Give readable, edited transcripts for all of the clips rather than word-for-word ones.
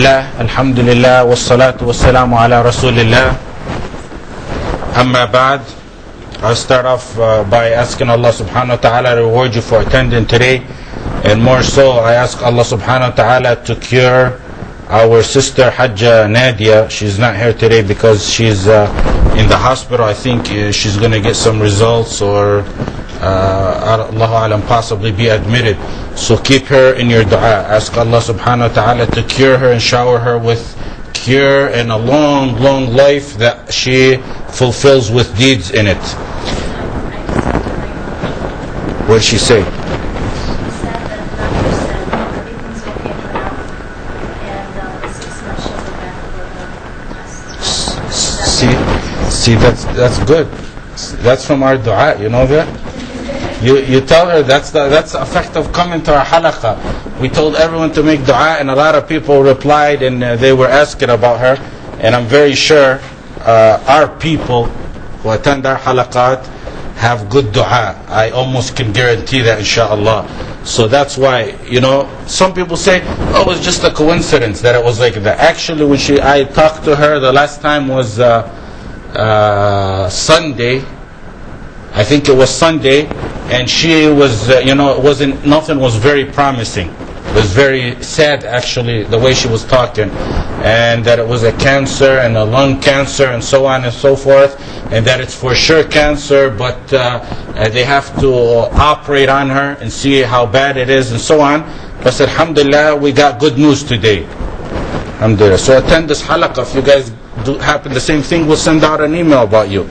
Alhamdulillah, wassalatu wassalamu ala rasulillah. Amma ba'd. I'll start off by asking Allah subhanahu wa ta'ala to reward you for attending today. And more so, I ask Allah subhanahu wa ta'ala to cure our sister Hajja Nadia. She's not here today because she's in the hospital. I think she's going to get some results or Allahu alam, possibly be admitted. So keep her in your dua. Ask Allah subhanahu wa ta'ala to cure her and shower her with cure and a long, long life that she fulfills with deeds in it. What did she say? See, that's good. That's from our dua. You know that? You tell her that's the effect of coming to our halaqah. We told everyone to make dua, and a lot of people replied, and they were asking about her. And I'm very sure our people who attend our halaqat have good dua. I almost can guarantee that, inshallah. So that's why, some people say, oh, it was just a coincidence that it was like that. Actually, when I talked to her the last time was Sunday. I think it was Sunday, and she was, nothing was very promising. It was very sad, actually, the way she was talking, and that it was a cancer and a lung cancer and so on and so forth, and that it's for sure cancer, but they have to operate on her and see how bad it is and so on. But alhamdulillah, we got good news today. Alhamdulillah. So attend this halaqah. If you guys do happen the same thing, we'll send out an email about you.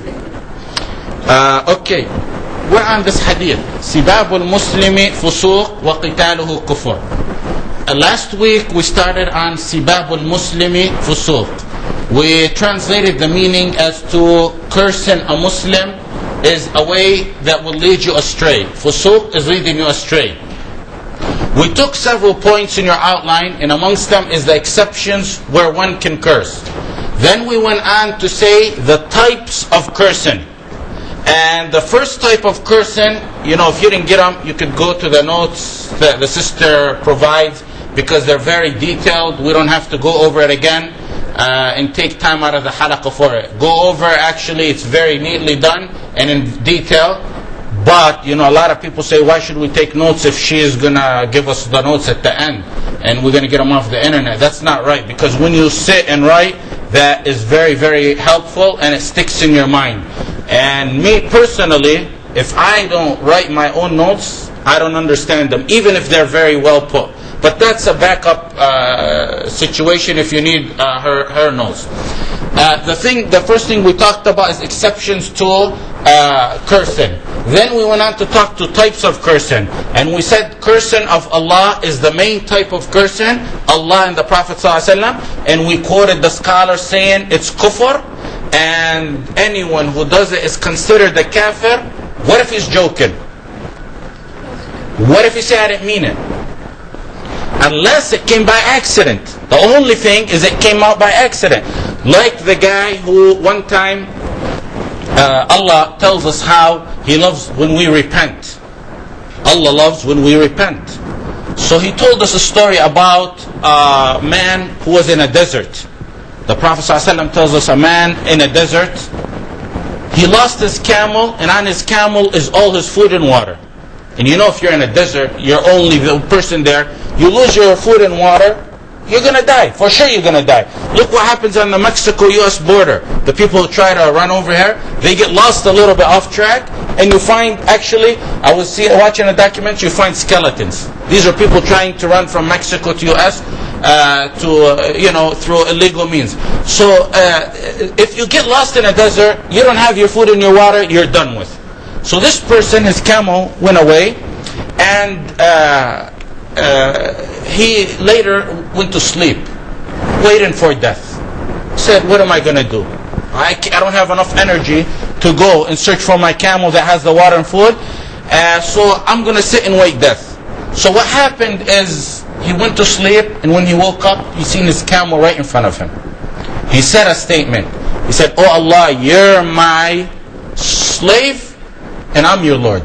Okay, we're on this hadith. Sibabul Muslimi fusuq wa qitaluhu kufur. Last week we started on Sibabul Muslimi fusuq. We translated the meaning as to cursing a Muslim is a way that will lead you astray. Fusuq is leading you astray. We took several points in your outline, and amongst them is the exceptions where one can curse. Then we went on to say the types of cursing. And the first type of cursing, if you didn't get them, you could go to the notes that the sister provides, because they're very detailed. We don't have to go over it again and take time out of the halaqah for it. Go over, actually, it's very neatly done and in detail. But, a lot of people say, why should we take notes if she is going to give us the notes at the end and we're going to get them off the internet? That's not right, because when you sit and write, that is very, very helpful and it sticks in your mind. And me personally, if I don't write my own notes, I don't understand them, even if they're very well put. But that's a backup situation if you need her notes. The first thing we talked about is exceptions to cursing. Then we went on to talk to types of cursing. And we said cursing of Allah is the main type of cursing, Allah and the Prophet ﷺ. And we quoted the scholar saying it's kufr. And anyone who does it is considered a kafir. What if he's joking? What if he said, I didn't mean it? Unless it came by accident. The only thing is it came out by accident. Like the guy who one time, Allah tells us how He loves when we repent. Allah loves when we repent. So He told us a story about a man who was in a desert. The Prophet ﷺ tells us a man in a desert, he lost his camel, and on his camel is all his food and water. And if you're in a desert, you're only the person there, you lose your food and water, you're going to die. For sure you're going to die. Look what happens on the Mexico-US border. The people who try to run over here, they get lost a little bit off track, and you find, actually, I was watching a documentary, you find skeletons. These are people trying to run from Mexico to US through illegal means. So if you get lost in a desert, you don't have your food and your water, you're done with. So this person, his camel went away, and he later went to sleep, waiting for death. Said, what am I going to do? I don't have enough energy to go and search for my camel that has the water and food, so I'm going to sit and wait death. So what happened is, he went to sleep, and when he woke up, he seen his camel right in front of him. He said a statement. He said, oh Allah, you're my slave, and I'm your Lord.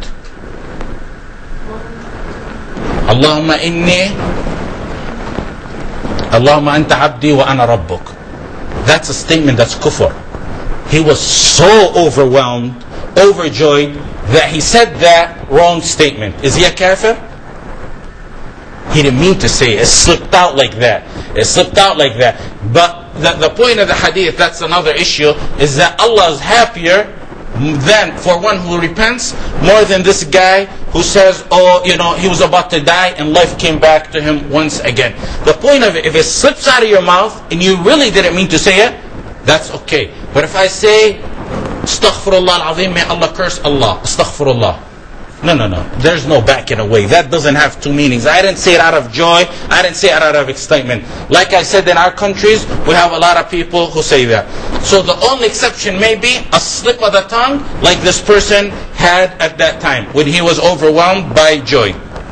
Allahumma inni Allahumma anta abdi wa ana rabbuk. That's a statement that's kufr. He was so overwhelmed, overjoyed, that he said that wrong statement. Is he a kafir? He didn't mean to say it. It slipped out like that. It slipped out like that. But the point of the hadith, that's another issue, is that Allah is happier than for one who repents more than this guy who says, oh, he was about to die and life came back to him once again. The point of it, if it slips out of your mouth and you really didn't mean to say it, that's okay. But if I say, Astaghfirullah al-Azim, may Allah curse Allah, Astaghfirullah. No. There's no backing away. That doesn't have two meanings. I didn't say it out of joy. I didn't say it out of excitement. Like I said, in our countries, we have a lot of people who say that. So the only exception may be a slip of the tongue, like this person had at that time, when he was overwhelmed by joy.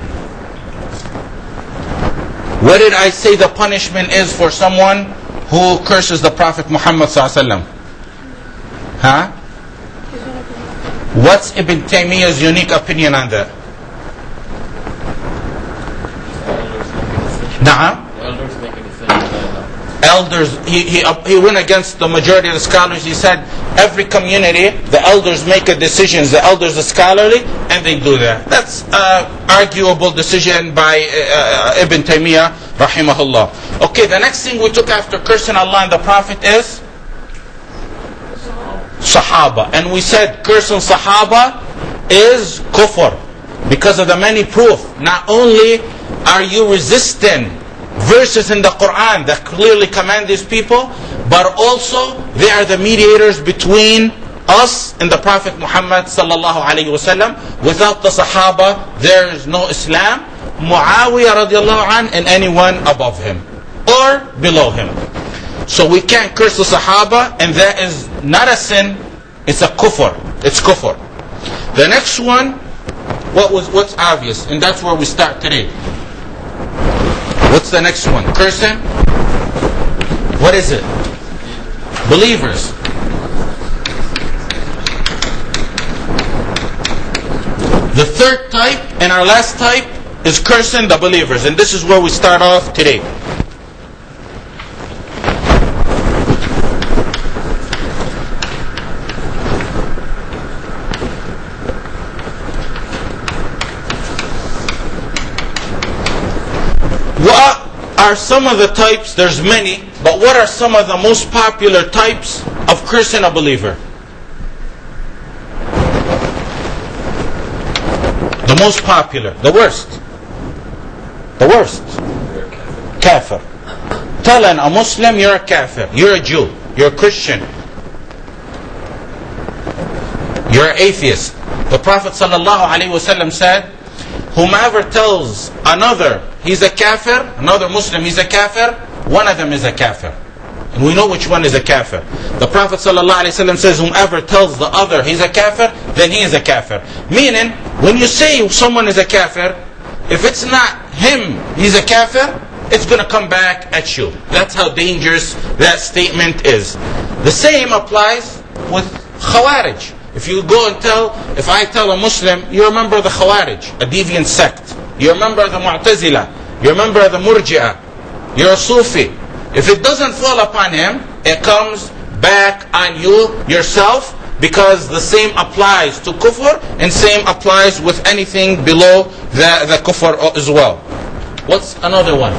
What did I say the punishment is for someone who curses the Prophet Muhammad sallallahu alaihi wasallam? Huh? What's Ibn Taymiyyah's unique opinion on that? Elders, he went against the majority of the scholars. He said every community, the elders make a decision. The elders are scholarly, and they do that. That's an arguable decision by Ibn Taymiyyah, rahimahullah. Okay, the next thing we took after cursing Allah and the Prophet is Sahaba. And we said cursing Sahaba is kufr because of the many proof. Not only are you resisting verses in the Quran that clearly command these people, but also they are the mediators between us and the Prophet Muhammad sallallahu alaihi wasallam. Without the Sahaba, there is no Islam. Muawiyah radiallahu anh and anyone above him or below him. So we can't curse the Sahaba, and that is not a sin, it's a kufr. It's kufr. The next one, what's obvious, and that's where we start today. What's the next one? Cursing? What is it? Believers. The third type and our last type is cursing the believers, and this is where we start off today. What are some of the types? There's many, but what are some of the most popular types of cursing a believer? The most popular, the worst. The worst. Kafir. Telling a Muslim you're a kafir, you're a Jew, you're a Christian, you're an atheist. The Prophet ﷺ said, whomever tells another he's a kafir, another Muslim he's a kafir, one of them is a kafir. And we know which one is a kafir. The Prophet ﷺ says, whomever tells the other he's a kafir, then he is a kafir. Meaning, when you say someone is a kafir, if it's not him, he's a kafir, it's going to come back at you. That's how dangerous that statement is. The same applies with Khawarij. If I tell a Muslim, you're a member of the Khawarij, a deviant sect. You're a member of the Mu'tazila. You're a member of the Murji'ah. You're a Sufi. If it doesn't fall upon him, it comes back on you yourself, because the same applies to kufr and same applies with anything below the kufr as well. What's another one?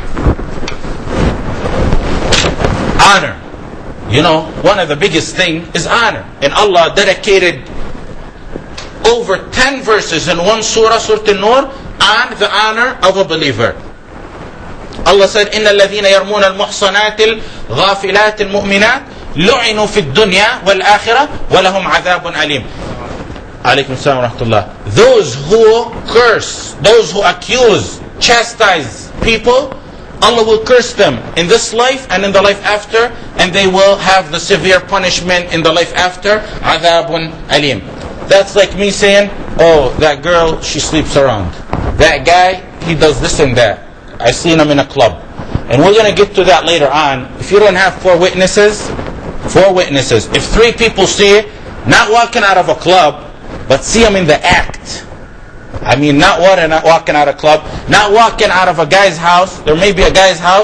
Honor. One of the biggest things is honor. And Allah dedicated over 10 verses in one surah, Surah An-Nur, on the honor of a believer. Allah said, إِنَّ الَّذِينَ يَرْمُونَ الْمُحْصَنَاتِ الْغَافِلَاتِ الْمُؤْمِنَاتِ لُعِنُوا فِي الدُّنْيَا وَالْآخِرَةِ وَلَهُمْ عَذَابٌ أَلِيمٌ. Alaykum salam wa rahmatullah. Those who curse, those who accuse, chastise people, Allah will curse them in this life and in the life after, and they will have the severe punishment in the life after. Adhabun alim. That's like me saying, oh, that girl, she sleeps around. That guy, he does this and that. I seen him in a club. And we're going to get to that later on. If you don't have four witnesses, if 3 people see it, not walking out of a club, but see him in the act. Not walking out of a club, not walking out of a guy's house. There may be a guy's house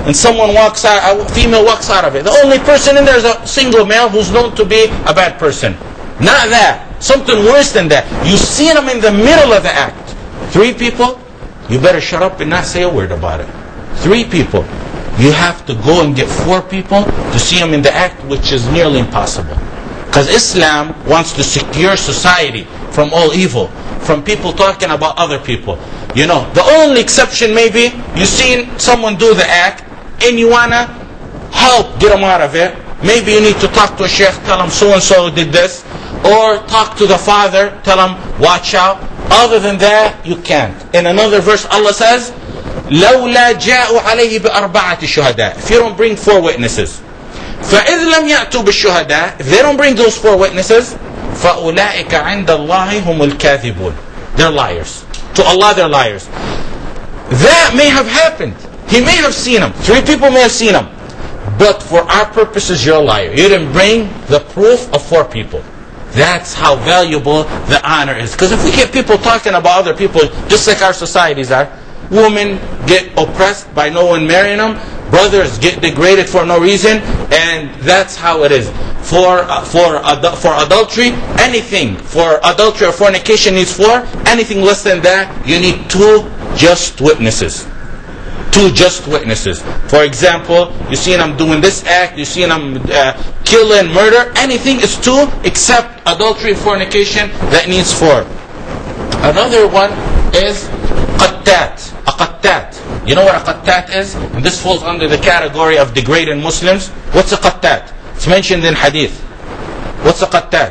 and someone walks out, a female walks out of it. The only person in there is a single male who's known to be a bad person. Not that. Something worse than that. You see them in the middle of the act. 3 people, you better shut up and not say a word about it. 3 people. You have to go and get 4 people to see them in the act, which is nearly impossible. Because Islam wants to secure society from all evil, from people talking about other people. You know, the only exception maybe, you've seen someone do the act, and you want to help get them out of it. Maybe you need to talk to a sheikh, tell him so-and-so did this. Or talk to the father, tell him, watch out. Other than that, you can't. In another verse, Allah says, لَوْلَا جَاءُوا عَلَيْهِ بِأَرْبَعَةِ شُهَدَاء. If you don't bring 4 witnesses. فَإِذْ لَمْ يَأْتُوا بِالشُّهَدَاء. If they don't bring those 4 witnesses, فَأُولَٰئِكَ عِنْدَ اللَّهِ هُمُ الْكَاذِبُونَ. They're liars. To Allah, they're liars. That may have happened. He may have seen them. 3 people may have seen them. But for our purposes, you're a liar. You didn't bring the proof of 4 people. That's how valuable the honor is. Because if we get people talking about other people, just like our societies are, women get oppressed by no one marrying them, brothers get degraded for no reason, and that's how it is. For adultery, anything for adultery or fornication needs 4. Anything less than that, you need 2 just witnesses. 2 just witnesses. For example, you see them doing this act, you see them killing, murder, anything is 2 except adultery, fornication, that needs 4. Another one is qattat. A qattat. You know what a qattat is? And this falls under the category of degrading Muslims. What's a qattat? It's mentioned in hadith. What's a qattat?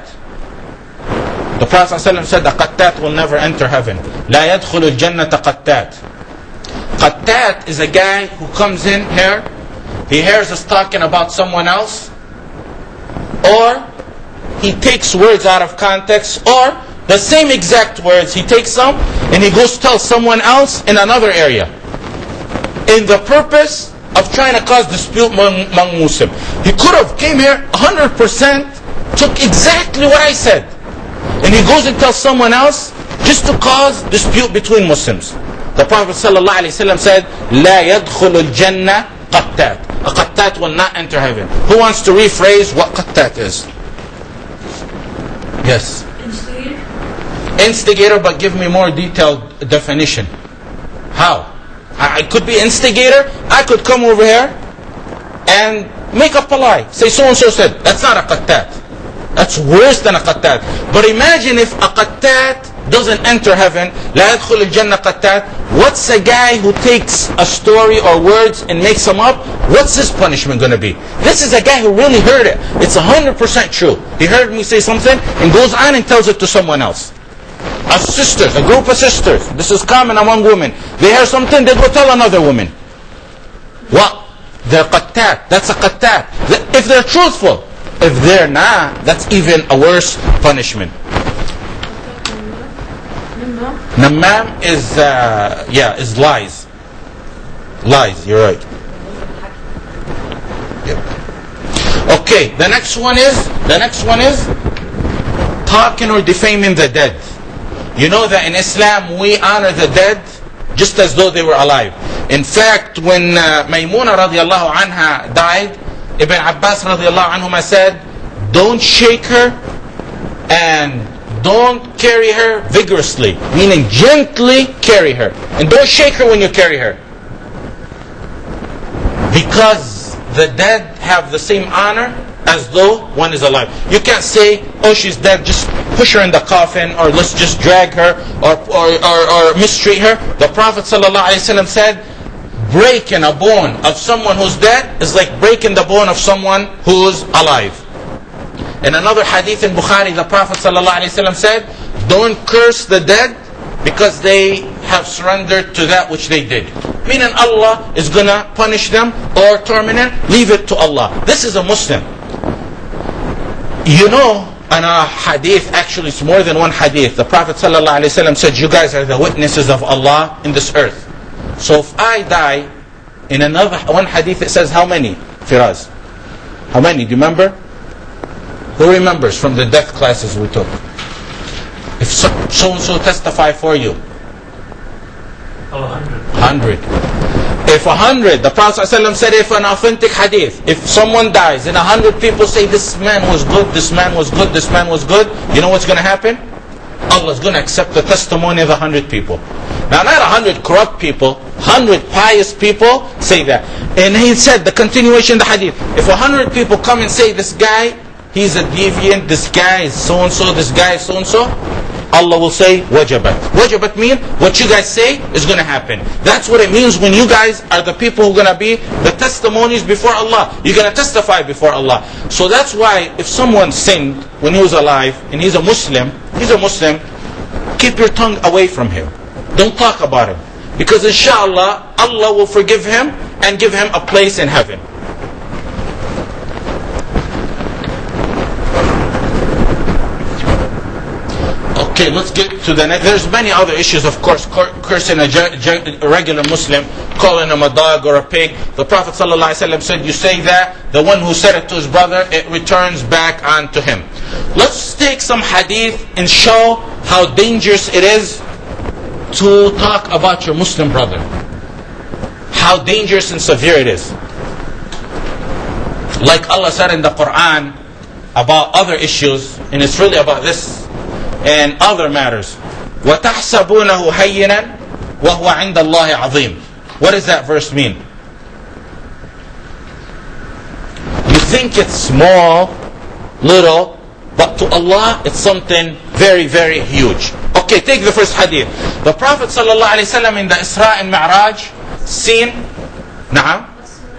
The Prophet ﷺ said a qattat will never enter heaven. لا يدخل الجنة قتات. Qattat is a guy who comes in here, he hears us talking about someone else, or he takes words out of context, or the same exact words, he takes them and he goes tell someone else in another area, in the purpose of trying to cause dispute among Muslims. He could have came here 100%, took exactly what I said, and he goes and tells someone else just to cause dispute between Muslims. The Prophet ﷺ said, لا يدخل الجنة قتات. A qattat will not enter heaven. Who wants to rephrase what qattat is? Yes. Instigator? Instigator, but give me more detailed definition. How? I could be instigator. I could come over here and make up a lie. Say so-and-so said. That's not a qattat. That's worse than a qattat. But imagine if a qattat doesn't enter heaven. لا يدخل الجنة قتات. What's a guy who takes a story or words and makes them up? What's his punishment going to be? This is a guy who really heard it. It's 100% true. He heard me say something and goes on and tells it to someone else. A sisters, a group of sisters. This is common among women. They hear something, they go tell another woman. What? They're qattat. That's a qattat. If they're truthful. If they're not, that's even a worse punishment. Namam is is lies. Lies, you're right. Yep. Okay, the next one is talking or defaming the dead. You know that in Islam we honor the dead just as though they were alive. In fact, when Maymuna radiallahu anha died, Ibn Abbas radiallahu anhuma said, don't shake her and don't carry her vigorously, meaning gently carry her. And don't shake her when you carry her. Because the dead have the same honor as though one is alive. You can't say, oh, she's dead, just push her in the coffin, or let's just drag her, or mistreat her. The Prophet ﷺ said, breaking a bone of someone who's dead is like breaking the bone of someone who's alive. In another hadith in Bukhari, the Prophet ﷺ said, don't curse the dead because they have surrendered to that which they did. Meaning Allah is going to punish them or torment them. Leave it to Allah. This is a Muslim. You know, in a hadith, actually it's more than one hadith, the Prophet ﷺ said, you guys are the witnesses of Allah in this earth. So if I die, in another one hadith it says how many? Firaz. How many? Do you remember? Who remembers from the death classes we took? If so-and-so testify for you. 100. If 100, the Prophet ﷺ said, if an authentic hadith, if someone dies and 100 people say this man was good, this man was good, this man was good, you know what's going to happen? Allah is going to accept the testimony of 100 people. Now not 100 corrupt people, 100 pious people say that. And he said, the continuation of the hadith, if 100 people come and say this guy, he's a deviant, this guy is so-and-so, this guy is so-and-so, Allah will say, wajabat. Wajabat means what you guys say is going to happen. That's what it means when you guys are the people who are going to be the testimonies before Allah. You're going to testify before Allah. So that's why if someone sinned when he was alive and he's a Muslim, keep your tongue away from him. Don't talk about him. Because inshallah, Allah will forgive him and give him a place in heaven. Okay, let's get to the next. There's many other issues, of course. Cursing a regular Muslim, calling him a dog or a pig. The Prophet ﷺ said, you say that, the one who said it to his brother, it returns back onto him. Let's take some hadith and show how dangerous it is to talk about your Muslim brother. How dangerous and severe it is. Like Allah said in the Quran about other issues, and it's really about this and other matters. وَتَحْسَبُونَهُ هَيِّنًا وَهُوَ عِنْدَ اللَّهِ عَظِيمٌ. What does that verse mean? You think it's small, little, but to Allah it's something very, very huge. Okay, take the first hadith. The Prophet ﷺ in the Isra and Mi'raj seen, na'am?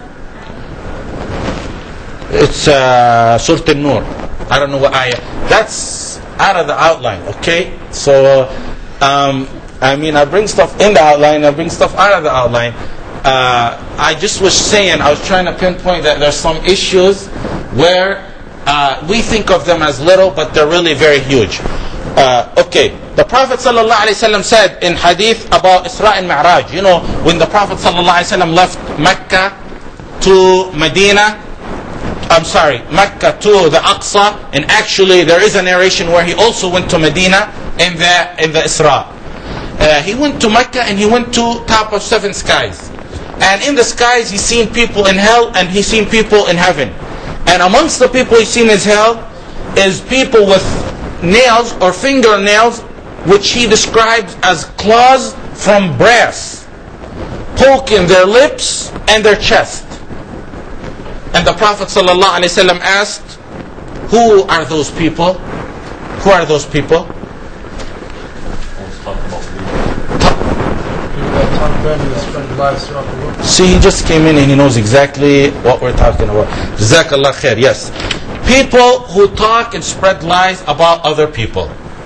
It's Surah An-Nur. I don't know what ayah. That's out of the outline, okay? So, I bring stuff in the outline, I bring stuff out of the outline. I just was saying, I was trying to pinpoint that there's some issues where we think of them as little, but they're really very huge. Okay, the Prophet ﷺ said in hadith about Isra and Mi'raj, you know, when the Prophet ﷺ left Mecca to Medina, Mecca to the Aqsa, and actually there is a narration where he also went to Medina in the Isra. He went to Mecca and he went to top of 7 skies. And in the skies he's seen people in hell and he's seen people in heaven. And amongst the people he's seen in hell is people with nails or fingernails which he describes as claws from brass, poking their lips and their chest. And the Prophet ﷺ asked, who are those people? Who are those people? See, he just came in and he knows exactly what we're talking about. Jazakallah khair. Yes. People who talk and spread lies about other people.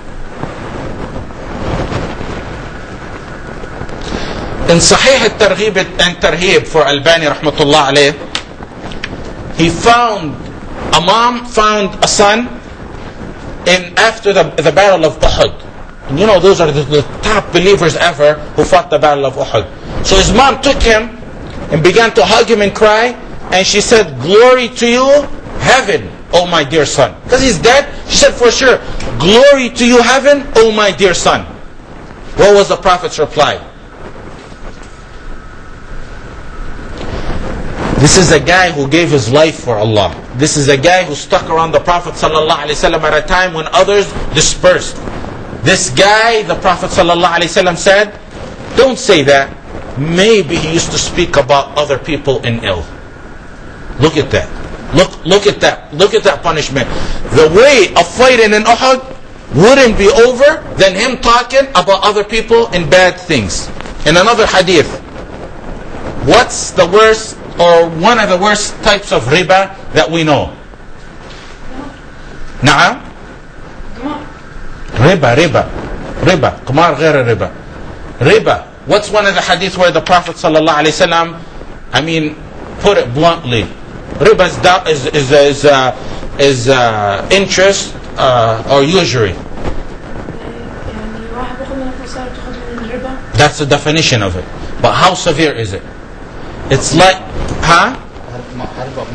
In Sahih al-Targhib and Tarhib for Albani rahmatullah alayh, he found, a mom found a son after the battle of Uhud. And you know, those are the top believers ever who fought the battle of Uhud. So his mom took him and began to hug him and cry. And she said, glory to you, heaven, oh my dear son. Because he's dead. She said, for sure, glory to you, heaven, oh my dear son. What was the Prophet's reply? This is a guy who gave his life for Allah. This is a guy who stuck around the Prophet ﷺ at a time when others dispersed. This guy, the Prophet ﷺ said, don't say that. Maybe he used to speak about other people in ill. Look at that. Look at that. Look at that punishment. The way of fighting in Uhud wouldn't be over than him talking about other people in bad things. In another hadith, what's the worst or one of the worst types of riba that we know? Na'am? Riba. Qamar ghair riba. Riba. What's one of the hadith where the Prophet ﷺ, put it bluntly, riba is interest or usury. That's the definition of it. But how severe is it? It's like,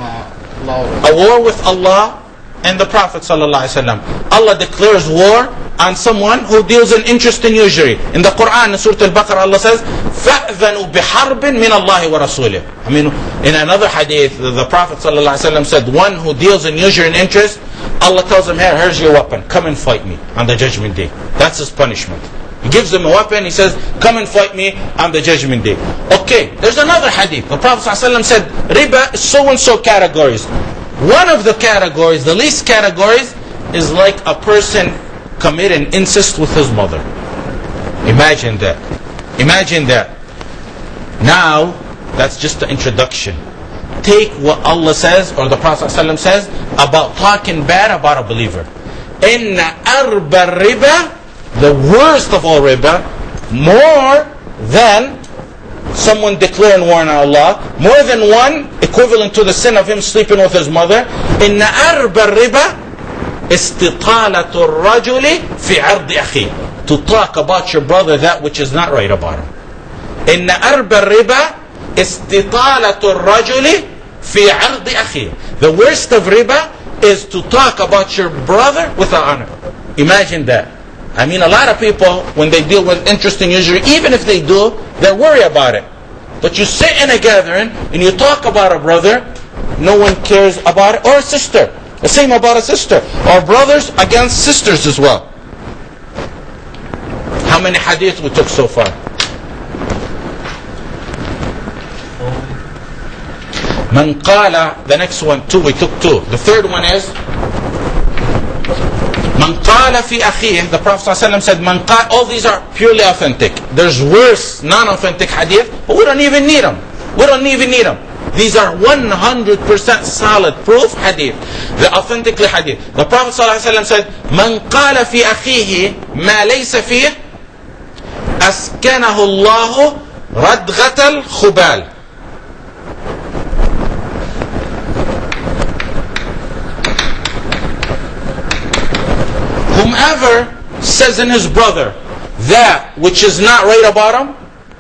a war with Allah and the Prophet ﷺ. Allah declares war on someone who deals in interest and usury. In the Quran, in Surah Al-Baqarah, Allah says, فَأْذَنُوا بِحَرْبٍ مِّنَ اللَّهِ وَرَسُولِهِ. I mean, in another hadith, the Prophet ﷺ said, one who deals in usury and interest, Allah tells him, here's your weapon. Come and fight me on the judgment day. That's his punishment. He gives him a weapon. He says, come and fight me on the judgment day. Okay, there's another hadith. The Prophet ﷺ said, riba is so-and-so categories. One of the categories, the least categories, is like a person committing incest with his mother. Imagine that. Imagine that. Now, that's just the introduction. Take what Allah says, or the Prophet ﷺ says, about talking bad about a believer. Inna arba riba, the worst of all riba, more than someone declaring war on Allah, more than one, equivalent to the sin of him sleeping with his mother. Inna arba riba, استطالة الرجل في عرض أخيه. To talk about your brother that which is not right about him. إن أرب الربا استطالة الرجل في عرض أخيه. The worst of riba is to talk about your brother without honor. Imagine that. I mean, a lot of people, when they deal with interest and usury, even if they do, they worry about it. But you sit in a gathering and you talk about a brother, no one cares about it, or a sister. The same about a sister, or brothers against sisters as well. How many hadith we took so far? Man qala, the next one, 2, we took 2. The third one is Man qala fi akhih. The Prophet ﷺ said, Man qala, all these are purely authentic. There's worse non-authentic hadith, but we don't even need them. We don't even need them. These are 100% solid proof hadith. The authentically hadith. The Prophet ﷺ said, Man qala fi akhihi ma laysa fih, askanahu Allahu radghat al-khubal. Whomever says in his brother that which is not right about him,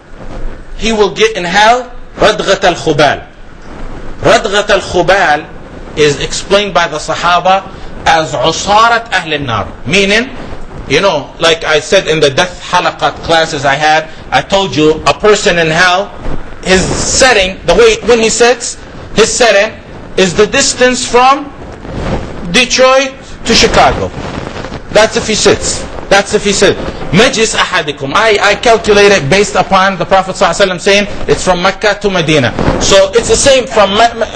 he will get in hell radghat al-khubal. Radghat al-khubal is explained by the Sahaba as usarat ahl al-nar. Meaning, you know, like I said in the death halaqat classes I had, I told you a person in hell, his setting, the way when he sits, his setting is the distance from Detroit to Chicago. That's if he sits. That's if he sits. Majlis ahadikum. I calculate it based upon the Prophet ﷺ saying it's from Mecca to Medina. So it's the same from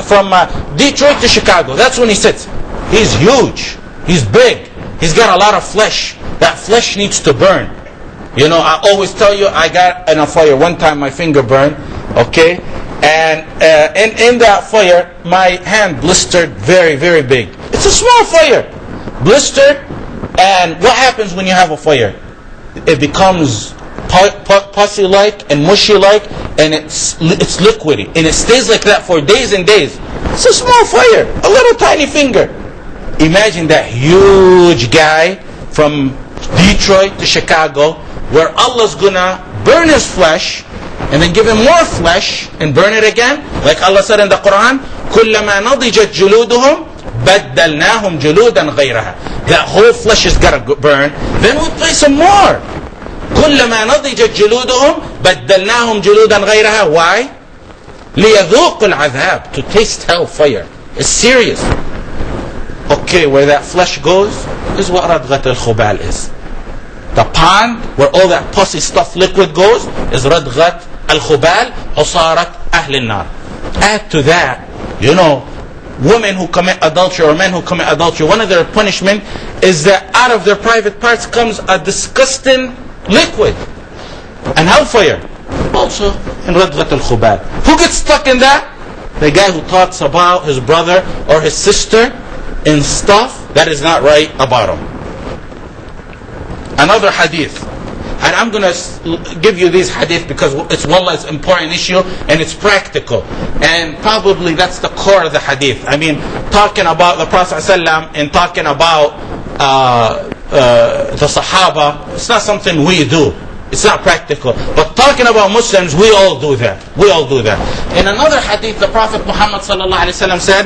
Detroit to Chicago. That's when he sits. He's huge. He's big. He's got a lot of flesh. That flesh needs to burn. You know, I always tell you, I got in a fire. One time my finger burned. Okay? And in that fire, my hand blistered very, very big. It's a small fire. Blistered. And what happens when you have a fire? It becomes pussy-like and mushy-like, and it's liquidy. And it stays like that for days and days. It's a small fire. A little tiny finger. Imagine that huge guy from Detroit to Chicago, where Allah's gonna burn his flesh, and then give him more flesh, and burn it again. Like Allah said in the Quran, كُلَّمَا نَضِجَتْ جُلُودُهُمْ بَدَّلْنَاهُمْ جُلُودًا غَيْرَهَا. That whole flesh is got to burn. Then we place some more. كُلَّمَا نَضِجَتْ جُلُودُهُمْ بَدَّلْنَاهُمْ جُلُودًا غَيْرَهَا. Why? لِيَذُوقُ الْعَذَابِ. To taste hellfire. It's serious. Okay, where that flesh goes is what radghat al-khubal is. The pond where all that pussy stuff liquid goes is radghat al-khubal, usarat ahl al-nar. Add to that, you know, women who commit adultery or men who commit adultery, one of their punishment is that out of their private parts comes a disgusting liquid. And hellfire. Also in radghat al-khubal. Who gets stuck in that? The guy who talks about his brother or his sister in stuff that is not right about him. Another hadith. And I'm going to give you these hadith because it's wallahi, it's an important issue and it's practical. And probably that's the core of the hadith. I mean, talking about the Prophet ﷺ and talking about the Sahaba, it's not something we do. It's not practical. But talking about Muslims, we all do that. We all do that. In another hadith, the Prophet Muhammad ﷺ said,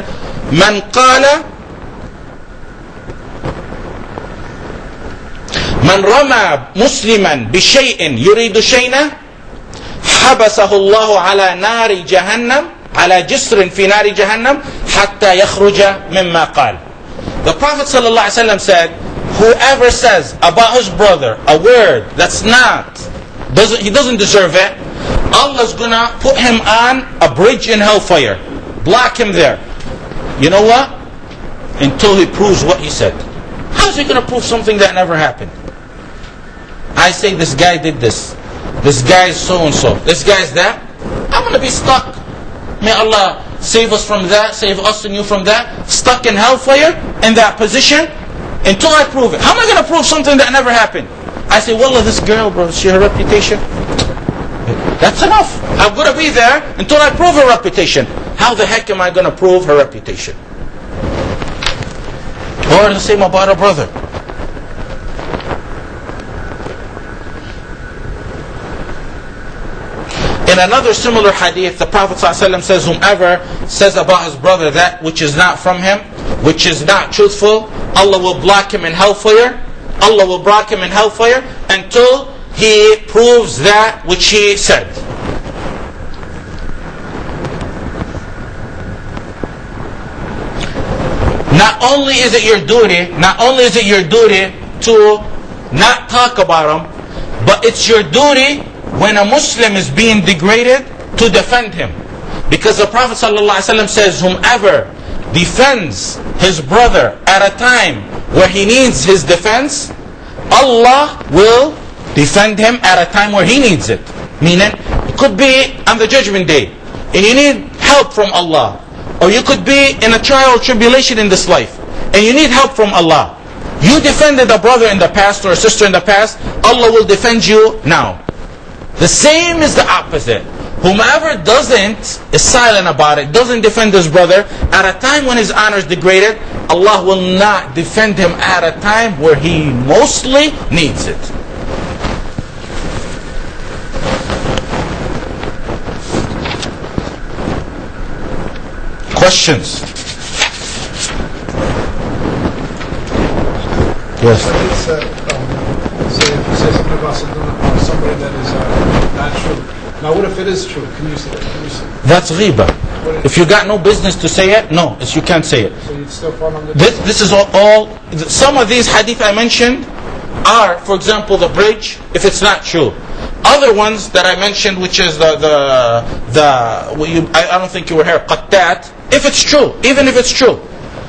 من رمى مسلما بشيء يريد شيئا حبسه الله على نار جهنم على جسر في نار جهنم حتى يخرج مما قال. The Prophet ﷺ said, whoever says about his brother a word that's he doesn't deserve it, Allah's gonna put him on a bridge in hellfire, block him there. You know what? Until he proves what he said. How's he gonna prove something that never happened? I say this guy did this, this guy is so and so, this guy is that. I'm gonna be stuck. May Allah save us from that, save us and you from that, stuck in hellfire in that position until I prove it. How am I going to prove something that never happened? I say, wallah, this girl, bro, she her reputation. That's enough. I'm going to be there until I prove her reputation. How the heck am I going to prove her reputation? Or the same about a brother. In another similar hadith, the Prophet ﷺ says, whomever says about his brother that which is not from him, which is not truthful, Allah will block him in hellfire. Allah will block him in hellfire until he proves that which he said. Not only is it your duty to not talk about him, but it's your duty when a Muslim is being degraded to defend him. Because the Prophet ﷺ says, whomever defends his brother at a time where he needs his defense, Allah will defend him at a time where he needs it. Meaning, it could be on the judgment day, and you need help from Allah. Or you could be in a trial or tribulation in this life, and you need help from Allah. You defended a brother in the past or a sister in the past, Allah will defend you now. The same is the opposite. Whomever is silent about it, doesn't defend his brother, at a time when his honor is degraded, Allah will not defend him at a time where he mostly needs it. Questions? Yes. Say something about somebody that is not true. Now, what if it is true? Can you say that? That's ghibah. If you got no business to say it, no, you can't say it. So you'd still fall under this is all. Some of these hadith I mentioned are, for example, the bridge. If it's not true, other ones that I mentioned, which is I don't think you were here. Qattat. If it's true, even if it's true,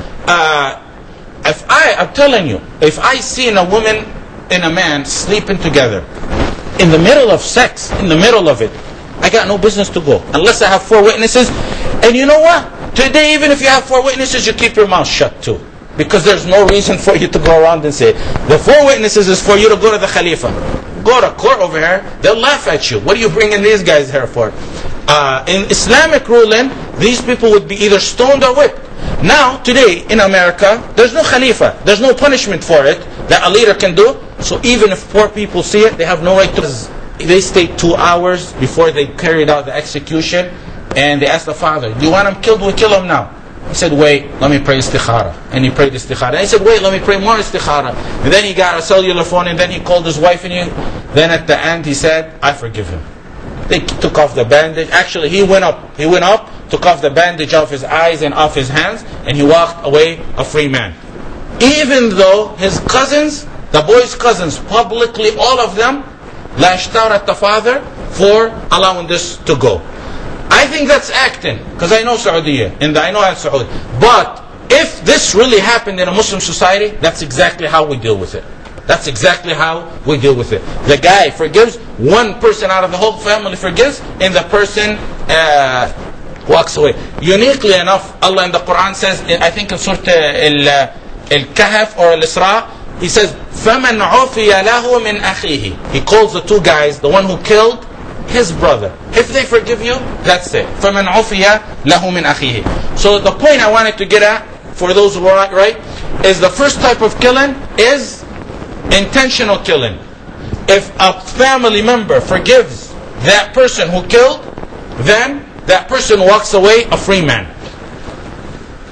I'm telling you, if I see a woman and a man sleeping together in the middle of sex, in the middle of it, I got no business to go unless I have 4 witnesses. And you know what? Today, even if you have 4 witnesses, you keep your mouth shut too, because there's no reason for you to go around and say the 4 witnesses is for you to go to the Khalifa. Go to court over here, they'll laugh at you. What are you bringing these guys here for? In Islamic ruling, these people would be either stoned or whipped. Now, today in America, there's no Khalifa, there's no punishment for it that a leader can do. So even if 4 people see it, they have no right to. They stayed 2 hours before they carried out the execution, and they asked the father, do you want him killed? We'll kill him now. He said, wait, let me pray istikhara. And he prayed istikhara. And he said, wait, let me pray more istikhara. And then he got a cellular phone, and then he called his wife, and then at the end he said, I forgive him. They took off the bandage. Actually, he went up, took off the bandage off his eyes and off his hands, and he walked away a free man. Even though his cousins, the boy's cousins, publicly, all of them, lashed out at the father for allowing this to go. I think that's acting, because I know Saudi, and I know Saudi. But if this really happened in a Muslim society, that's exactly how we deal with it. That's exactly how we deal with it. The guy forgives, 1 person out of the whole family forgives, and the person walks away. Uniquely enough, Allah in the Quran says, I think in Surah Al-Kahf or Al-Isra, He says, فَمَنْ عُفِيَ لَهُ مِنْ أَخِيهِ. He calls the 2 guys, the one who killed his brother. If they forgive you, that's it. فَمَنْ عُفِيَ لَهُ مِنْ أَخِيهِ. So the point I wanted to get at, for those who are right, is the first type of killing is intentional killing. If a family member forgives that person who killed, then that person walks away a free man.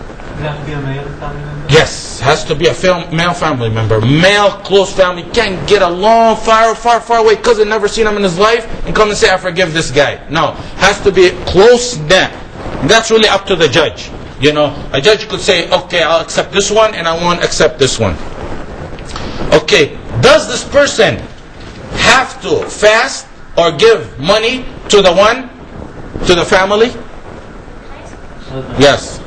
it have to be a male family member? Yes, has to be a male family member. Male, close family. Can't get along far away. Cousin never seen him in his life and come and say, I forgive this guy. No, has to be close knit. That's really up to the judge. You know, a judge could say, okay, I'll accept this one and I won't accept this one. Okay, does this person have to fast or give money to the family? Yes.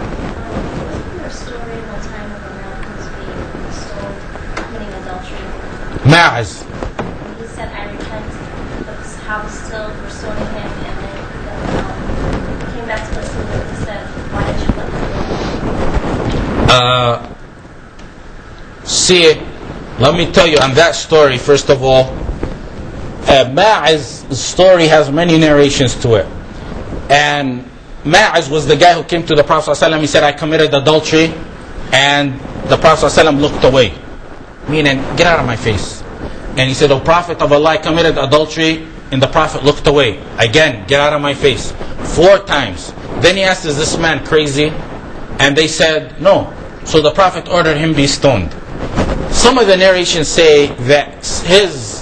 Ma'az. He said, I repent, but the Sahaba still were stoning him, and then he came back to us and he said, why did you let him go? See, let me tell you on that story, first of all, Ma'az's story has many narrations to it. And Ma'az was the guy who came to the Prophet ﷺ. He said, I committed adultery. And the Prophet ﷺ looked away. Meaning, get out of my face. And he said, O Prophet of Allah, I committed adultery. And the Prophet looked away. Again, get out of my face. 4 times. Then he asked, is this man crazy? And they said, no. So the Prophet ordered him be stoned. Some of the narrations say that his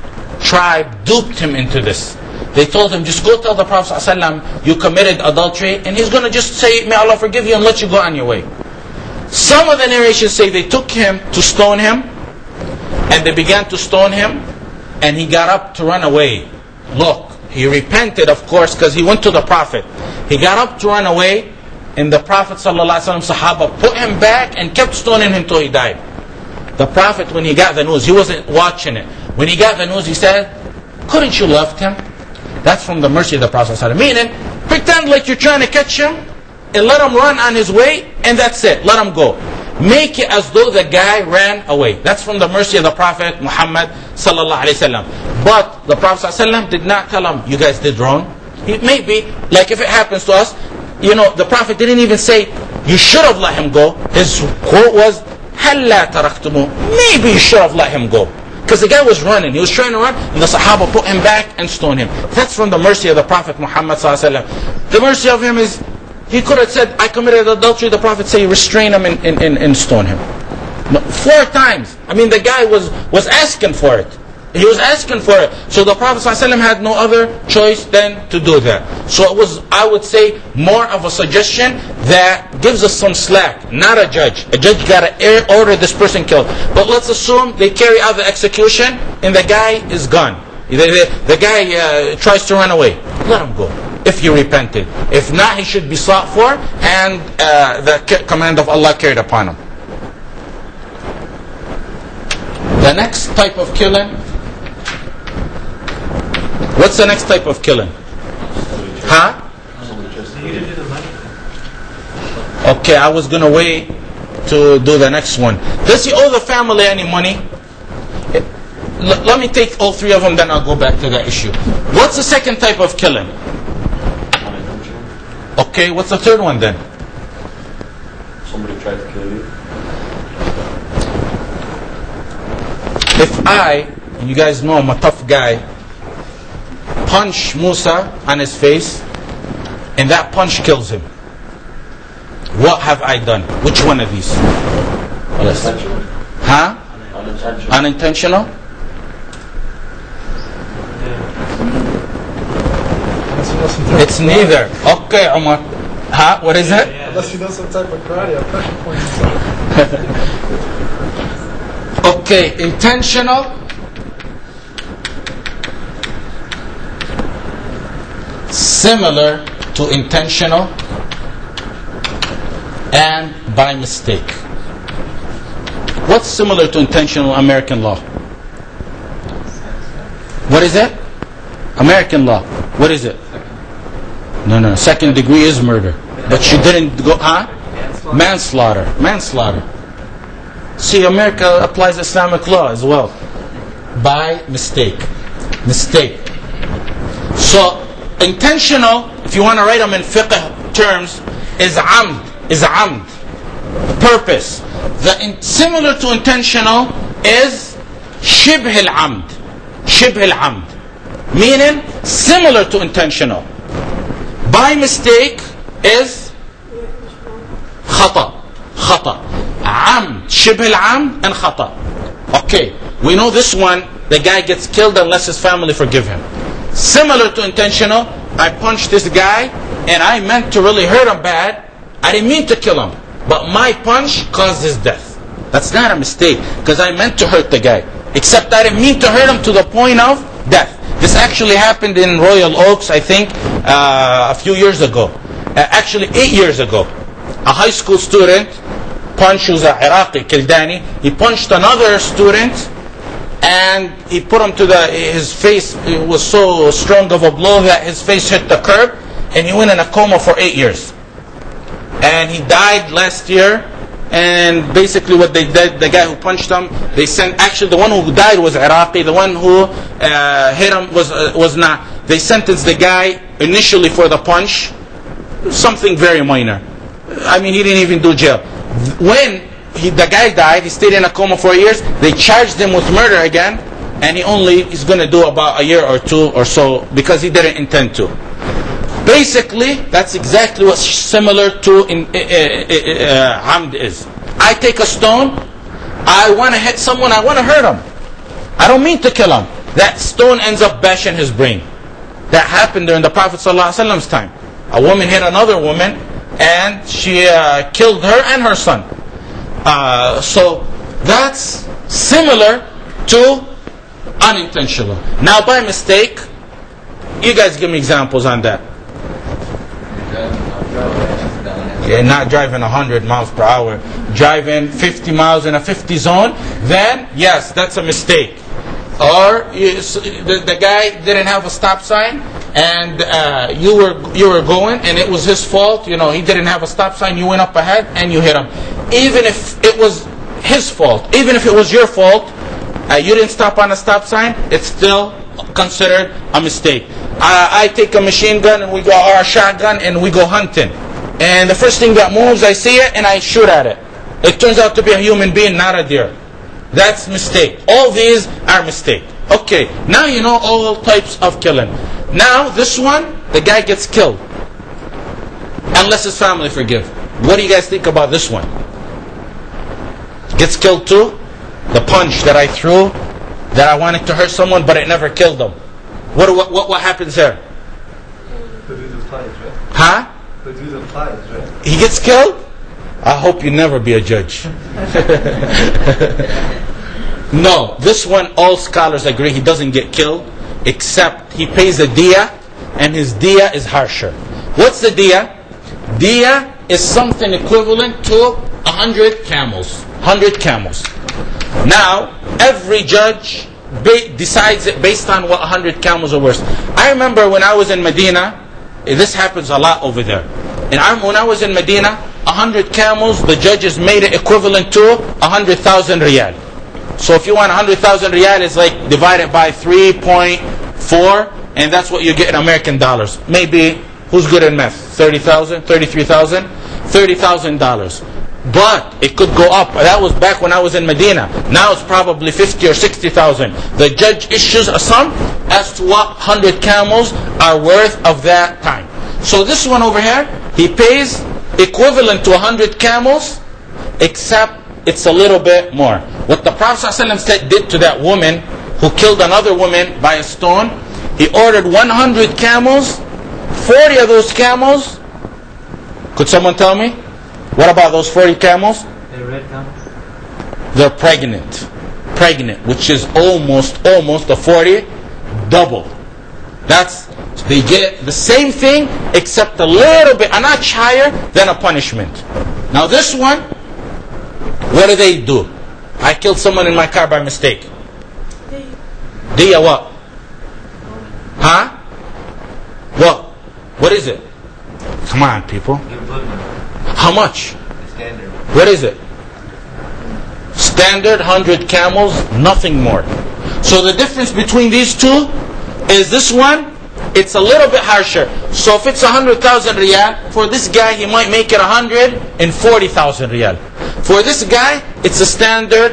tribe duped him into this. They told him, just go tell the Prophet ﷺ you committed adultery, and he's going to just say, may Allah forgive you and let you go on your way. Some of the narrations say they took him to stone him, and they began to stone him, and he got up to run away. Look, he repented, of course, because he went to the Prophet. He got up to run away, and the Prophet ﷺ Sahaba put him back and kept stoning him till he died. The Prophet, when he got the news, he wasn't watching it. When he got the news, he said, couldn't you left him? That's from the mercy of the Prophet ﷺ. Meaning, pretend like you're trying to catch him and let him run on his way, and that's it. Let him go. Make it as though the guy ran away. That's from the mercy of the Prophet Muhammad sallallahu alaihi wasallam. But the Prophet ﷺ did not tell him, you guys did wrong. Maybe, like if it happens to us, you know, the Prophet didn't even say, you should have let him go. His quote was, هَلَّا تَرَكْتُمُ. Maybe you should have let him go. Because the guy was running. He was trying to run, and the Sahaba put him back and stoned him. That's from the mercy of the Prophet Muhammad sallallahu alaihi wasallam. The mercy of him is, he could have said, I committed adultery. The Prophet said, restrain him and stone him. No, 4 times. I mean, the guy was asking for it. He was asking for it. So the Prophet ﷺ had no other choice than to do that. So it was, I would say, more of a suggestion that gives us some slack. Not a judge. A judge got to order this person killed. But let's assume they carry out the execution and the guy is gone. The guy tries to run away. Let him go. If he repented. If not, he should be sought for, and the command of Allah carried upon him. The next type of killing. What's the next type of killing? Huh? Okay, I was going to wait to do the next one. Does he owe the family any money? Let me take all 3 of them, then I'll go back to that issue. What's the second type of killing? Okay, what's the third one then? Somebody tried to kill you. If I, you guys know I'm a tough guy, punch Musa on his face, and that punch kills him, what have I done? Which one of these? Yes. Unintentional. Huh? Unintentional. Unintentional? It's neither. Okay, Umar. Huh? What is it? Unless he does some type of karate, I'll pressure point himself. Okay, intentional. Similar to intentional, and by mistake. What's similar to intentional American law? What is it? American law. What is it? No. 2nd degree is murder. But she didn't go, huh? Manslaughter. See, America applies Islamic law as well. By mistake. So, intentional, if you want to write them in fiqh terms, is amd. Purpose. Similar to intentional is shibh al-amd. Meaning, similar to intentional. By mistake is khata. khata. Amd, shibh al-amd, and khata. Okay, we know this one, the guy gets killed unless his family forgive him. Similar to intentional, I punched this guy and I meant to really hurt him bad. I didn't mean to kill him, but my punch caused his death. That's not a mistake, because I meant to hurt the guy. Except I didn't mean to hurt him to the point of death. This actually happened in Royal Oaks, I think, a few years ago. Actually, 8 years ago. A high school student punched, who's an Iraqi, Kildani. He punched another student, and he put him to his face. It was so strong of a blow that his face hit the curb, and he went in a coma for 8 years. And he died last year. And basically what they did, the guy who punched him, they sent, actually the one who died was Iraqi, the one who hit him was not. They sentenced the guy initially for the punch, something very minor. I mean, he didn't even do jail. When the guy died, he stayed in a coma for years, they charged him with murder again, and he's going to do about a year or two or so, because he didn't intend to. Basically, that's exactly what's similar to amd is. I take a stone, I want to hit someone, I want to hurt him. I don't mean to kill him. That stone ends up bashing his brain. That happened during the Prophet ﷺ's time. A woman hit another woman, and she killed her and her son. So that's similar to unintentional. Now by mistake, you guys give me examples on that. Yeah, not driving 100 miles per hour, driving 50 miles in a 50 zone, then yes, that's a mistake. Or the guy didn't have a stop sign, and you were going, and it was his fault. You know, he didn't have a stop sign. You went up ahead and you hit him. Even if it was his fault, even if it was your fault, you didn't stop on a stop sign, it's still considered a mistake. I take a machine gun and or a shotgun and we go hunting. And the first thing that moves, I see it and I shoot at it. It turns out to be a human being, not a deer. That's mistake. All these are mistake. Okay, now you know all types of killing. Now this one, the guy gets killed, unless his family forgive. What do you guys think about this one? Gets killed too? The punch that I threw, that I wanted to hurt someone, but it never killed them. What happens there? Huh? He gets killed? I hope you never be a judge. No, this one all scholars agree he doesn't get killed, except he pays a diya, and his diya is harsher. What's the diya? Diya is something equivalent to 100 camels. 100 camels. Now, every judge decides it based on what 100 camels are worth. I remember when I was in Medina, this happens a lot over there. And when I was in Medina, 100 camels, the judges made it equivalent to 100,000 riyal. So if you want 100,000 riyal, it's like divided by 3.4, and that's what you get in American dollars. Maybe, who's good in math? 30,000, 33,000, $30,000. But it could go up. That was back when I was in Medina. Now it's probably 50 or 60,000. The judge issues a sum as to what 100 camels are worth of that time. So this one over here, he pays equivalent to 100 camels, except it's a little bit more. What the Prophet ﷺ did to that woman who killed another woman by a stone, he ordered 100 camels, 40 of those camels. Could someone tell me? What about those 40 camels? They're red camels? They're pregnant. Pregnant, which is almost a 40 double. They get the same thing, except a little bit, a notch higher than a punishment. Now this one, what do? I killed someone in my car by mistake. Diya what? Huh? What? What is it? Come on, people. How much? Standard. What is it? Standard 100 camels, nothing more. So the difference between these two is this one, it's a little bit harsher. So if it's 100,000 riyal, for this guy he might make it 140,000 riyal. For this guy, it's a standard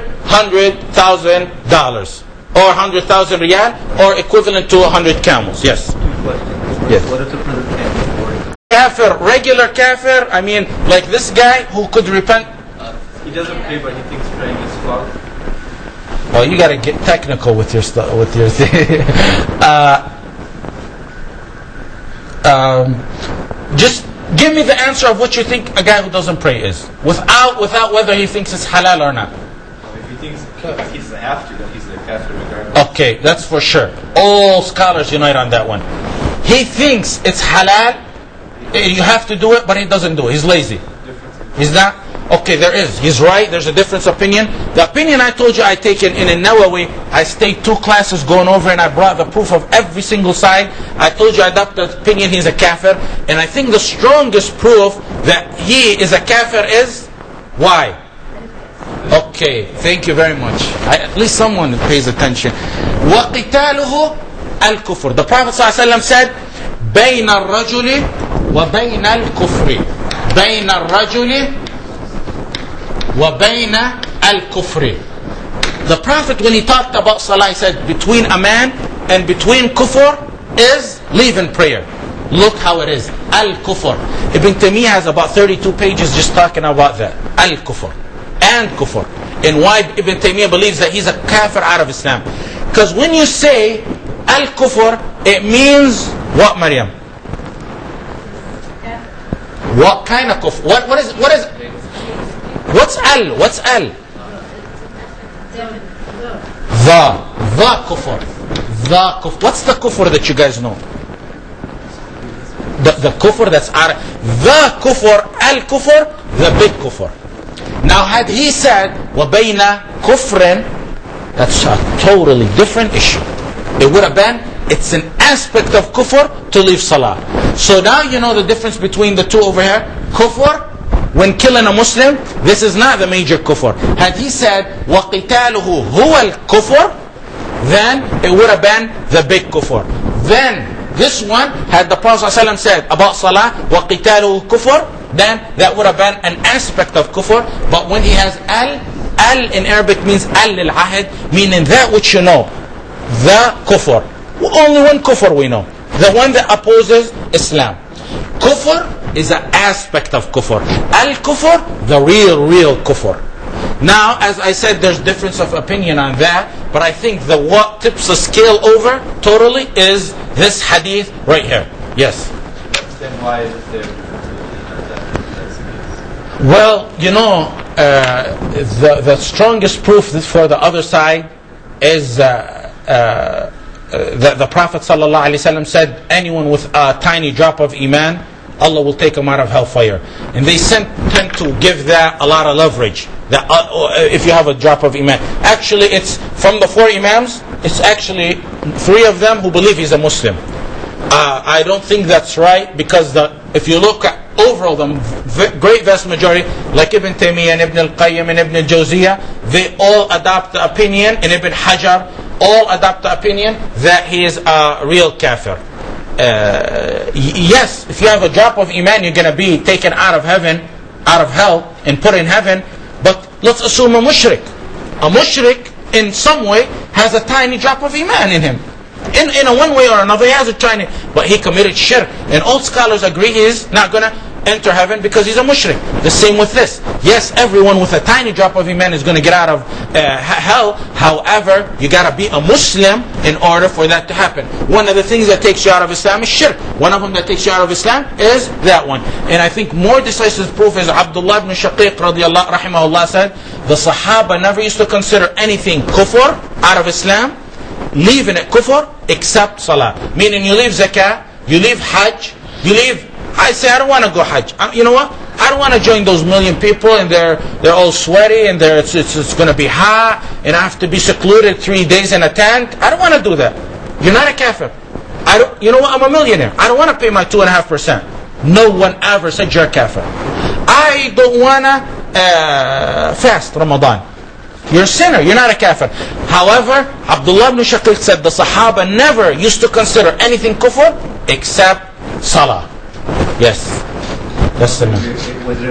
$100,000 or 100,000 riyal, or equivalent to 100 camels. Yes. 2 questions. Yes. What is the difference between Kafir, regular kafir, I mean, like this guy who could repent. He doesn't pray, but he thinks praying is flawed. Well, you got to get technical with your stuff, with your thing. Just give me the answer of what you think a guy who doesn't pray is, without whether he thinks it's halal or not. If he thinks he's the after, then he's the kafir regardless. Okay, that's for sure. All scholars unite on that one. He thinks it's halal, you have to do it, but he doesn't do it. He's lazy. He's not. Okay, there is. He's right. There's a different opinion. The opinion I told you I taken in Nawawi, I stayed 2 classes going over and I brought the proof of every single side. I told you I adopted the opinion he's a kafir. And I think the strongest proof that he is a kafir is, why? Okay, thank you very much. At least someone pays attention. وَقِتَالُهُ الْكُفْرِ. The Prophet ﷺ said, بَيْنَ الرَّجُلِ وَبَيْنَ الْكُفْرِ. بَيْنَ الرَّجُلِ وَبَيْنَ الْكُفْرِ. The Prophet, when he talked about salah, he said between a man and between kufr is leaving prayer. Look how it is. Al-kufr. Ibn Taymiyyah has about 32 pages just talking about that. Al-kufr and kufr. And why Ibn Taymiyyah believes that he's a kafir out of Islam. Because when you say al-kufr, it means what, Maryam? What kind of kufr? What is what's al? What's al? The kufr. The kufr. What's the kufr that you guys know? The kufr that's out. The kufr, al kufr, the big kufr. Now had he said وَبَيْنَ كُفْرٍ, that's a totally different issue. It would have been, it's an aspect of kufr to leave salah. So now you know the difference between the two over here. Kufr, when killing a Muslim, this is not the major kufr. Had he said وَقِتَالُهُ هُوَ الْكُفْرِ, then it would have been the big kufr. Then this one, had the Prophet ﷺ said about salah وَقِتَالُهُ كُفْرِ, then that would have been an aspect of kufr. But when he has al in Arabic means al-ahd, meaning that which you know, the kufr. Only one kufr we know, the one that opposes Islam. Kufr is an aspect of kufr. Al-kufr, the real kufr. Now, as I said, there's difference of opinion on that, but I think the what tips the scale over totally is this hadith right here. Yes. Then why is there? Well, you know, the strongest proof for the other side is that the Prophet ﷺ said, anyone with a tiny drop of iman, Allah will take him out of hellfire. And they tend to give that a lot of leverage. That if you have a drop of iman. Actually, it's from the 4 imams, it's actually 3 of them who believe he's a Muslim. I don't think that's right, because if you look at overall the great vast majority, like Ibn Taymiyyah and Ibn al-Qayyim and Ibn al-Jawziyah, they all adopt the opinion, and Ibn Hajar all adopt the opinion that he is a real kafir. Yes, if you have a drop of iman, you're going to be taken out of heaven, out of hell, and put in heaven. But let's assume a mushrik. A mushrik in some way has a tiny drop of iman in him. In a one way or another, he has a tiny, but he committed shirk. And all scholars agree he is not going to enter heaven because he's a mushrik. The same with this. Yes, everyone with a tiny drop of iman is going to get out of hell. However, you got to be a Muslim in order for that to happen. One of the things that takes you out of Islam is shirk. One of them that takes you out of Islam is that one. And I think more decisive proof is Abdullah ibn Shaqiq radiyallahu rahimahullah said, the Sahaba never used to consider anything kufr out of Islam, leaving it kufr, except salah. Meaning you leave zakah, you leave hajj, you leave, I say I don't want to go hajj. You know what? I don't want to join those million people and they're all sweaty and it's going to be hot and I have to be secluded 3 days in a tent. I don't want to do that. You're not a kafir. You know what? I'm a millionaire. I don't want to pay my 2.5%. No one ever said you're a kafir. I don't want to fast Ramadan. You're a sinner. You're not a kafir. However, Abdullah ibn Shaqiq said the Sahaba never used to consider anything kufr except salah. Yes. That's the Whether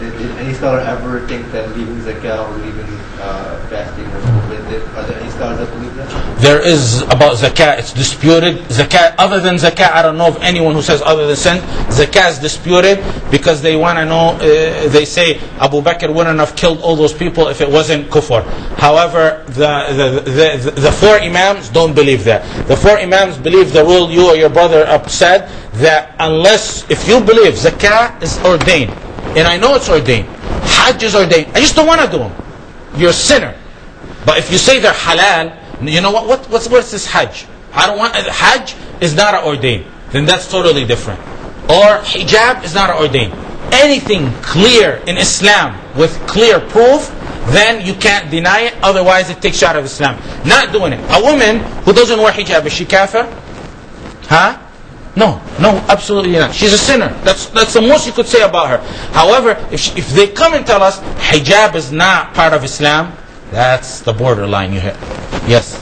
did any scholar ever think that leaving zakah or leaving fasting was prohibited? Are there any scholars that believe that? There is about zakah, it's disputed. Zakah, other than zakah, I don't know of anyone who says other than sin. Zakah is disputed because they want to know, they say Abu Bakr wouldn't have killed all those people if it wasn't kufr. However, the four imams don't believe that. The four imams believe the rule you or your brother said, that unless, if you believe zakah is ordained, and I know it's ordained, hajj is ordained, I just don't want to do them, you're a sinner. But if you say they're halal, you know what's this hajj? I don't want, hajj is not ordained, then that's totally different. Or hijab is not ordained. Anything clear in Islam with clear proof, then you can't deny it, otherwise it takes you out of Islam. Not doing it. A woman who doesn't wear hijab, is she kafir? Huh? No, absolutely not. She's a sinner. That's the most you could say about her. However, if they come and tell us hijab is not part of Islam, that's the borderline you hit. Yes.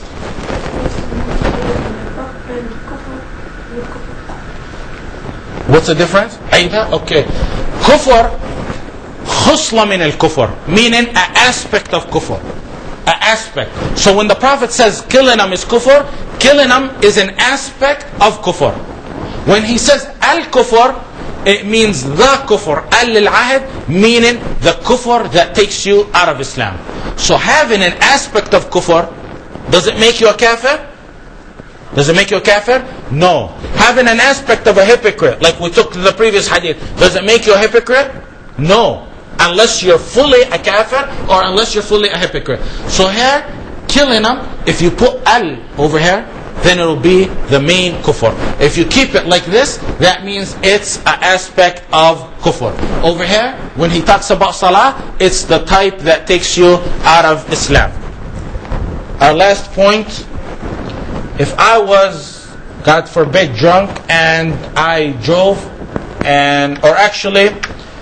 What's the difference? Aida? Okay. Kufr, khusla min al-kufr, meaning an aspect of kufr. An aspect. So when the Prophet says killing them is kufr, killing them is an aspect of kufr. When he says al-kufr, it means the kufr, al-ahd, meaning the kufr that takes you out of Islam. So having an aspect of kufr, does it make you a kafir? Does it make you a kafir? No. Having an aspect of a hypocrite, like we took to the previous hadith, does it make you a hypocrite? No. Unless you're fully a kafir or unless you're fully a hypocrite. So here, killing them, if you put al over here, then it will be the main kufr. If you keep it like this, that means it's an aspect of kufr. Over here, when he talks about salah, it's the type that takes you out of Islam. Our last point, if I was, God forbid, drunk and I drove, or actually,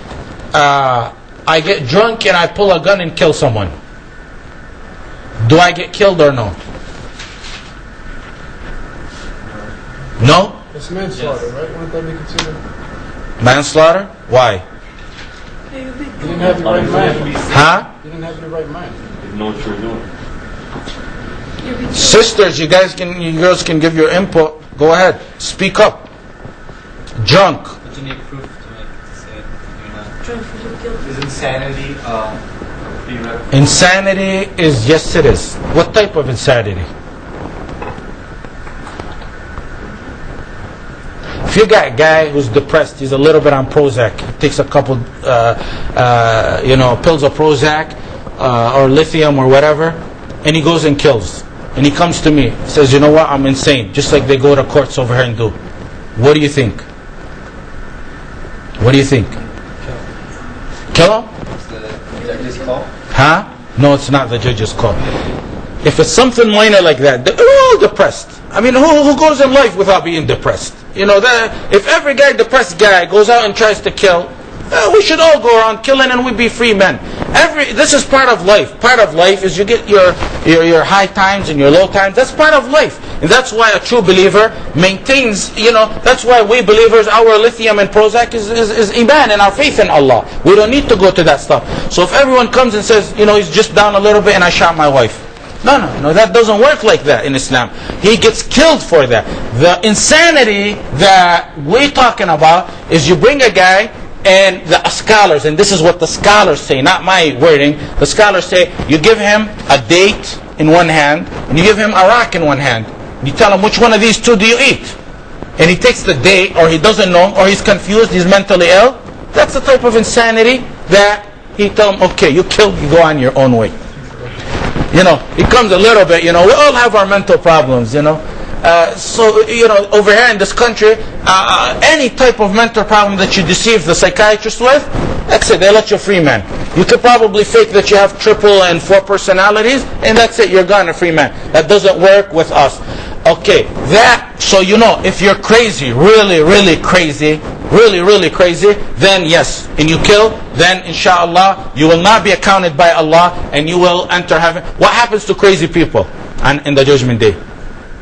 I get drunk and I pull a gun and kill someone, do I get killed or no? No? It's manslaughter, right? Wouldn't that be considered? Manslaughter? Why? You didn't have the right mind. Huh? You didn't have the right mind. You didn't know what you were doing. Sisters, you girls can give your input. Go ahead. Speak up. Drunk. But you need proof to say you're not. Drunk for the guilt. Is insanity theoretical? Insanity is, yes it is. What type of insanity? If you got a guy who's depressed, he's a little bit on Prozac, he takes a couple, pills of Prozac or lithium or whatever, and he goes and kills. And he comes to me, says, you know what, I'm insane. Just like they go to courts over here and do. What do you think? What do you think? Kill him? It's the judge's call? Huh? No, it's not the judge's call. If it's something minor like that, they're all depressed. I mean, who goes in life without being depressed? You know, if every depressed guy goes out and tries to kill, we should all go around killing and we'd be free men. This is part of life. Part of life is you get your high times and your low times. That's part of life. And that's why a true believer maintains, that's why we believers, our lithium and Prozac is iman and our faith in Allah. We don't need to go to that stuff. So if everyone comes and says, he's just down a little bit and I shot my wife. No, that doesn't work like that in Islam. He gets killed for that. The insanity that we're talking about is you bring a guy, and the scholars, and this is what the scholars say, not my wording, the scholars say, you give him a date in one hand, and you give him a rock in one hand. You tell him, which one of these two do you eat? And he takes the date, or he doesn't know, or he's confused, he's mentally ill. That's the type of insanity that he tell him, okay, you killed, you go on your own way. It comes a little bit, we all have our mental problems, So, over here in this country, any type of mental problem that you deceive the psychiatrist with, that's it, they let you free man. You could probably fake that you have 3 and 4 personalities, and that's it, you're gone, a free man. That doesn't work with us. Okay, so if you're crazy, really, really crazy, then yes, and you kill, then inshallah, you will not be accounted by Allah, and you will enter heaven. What happens to crazy people in the judgment day?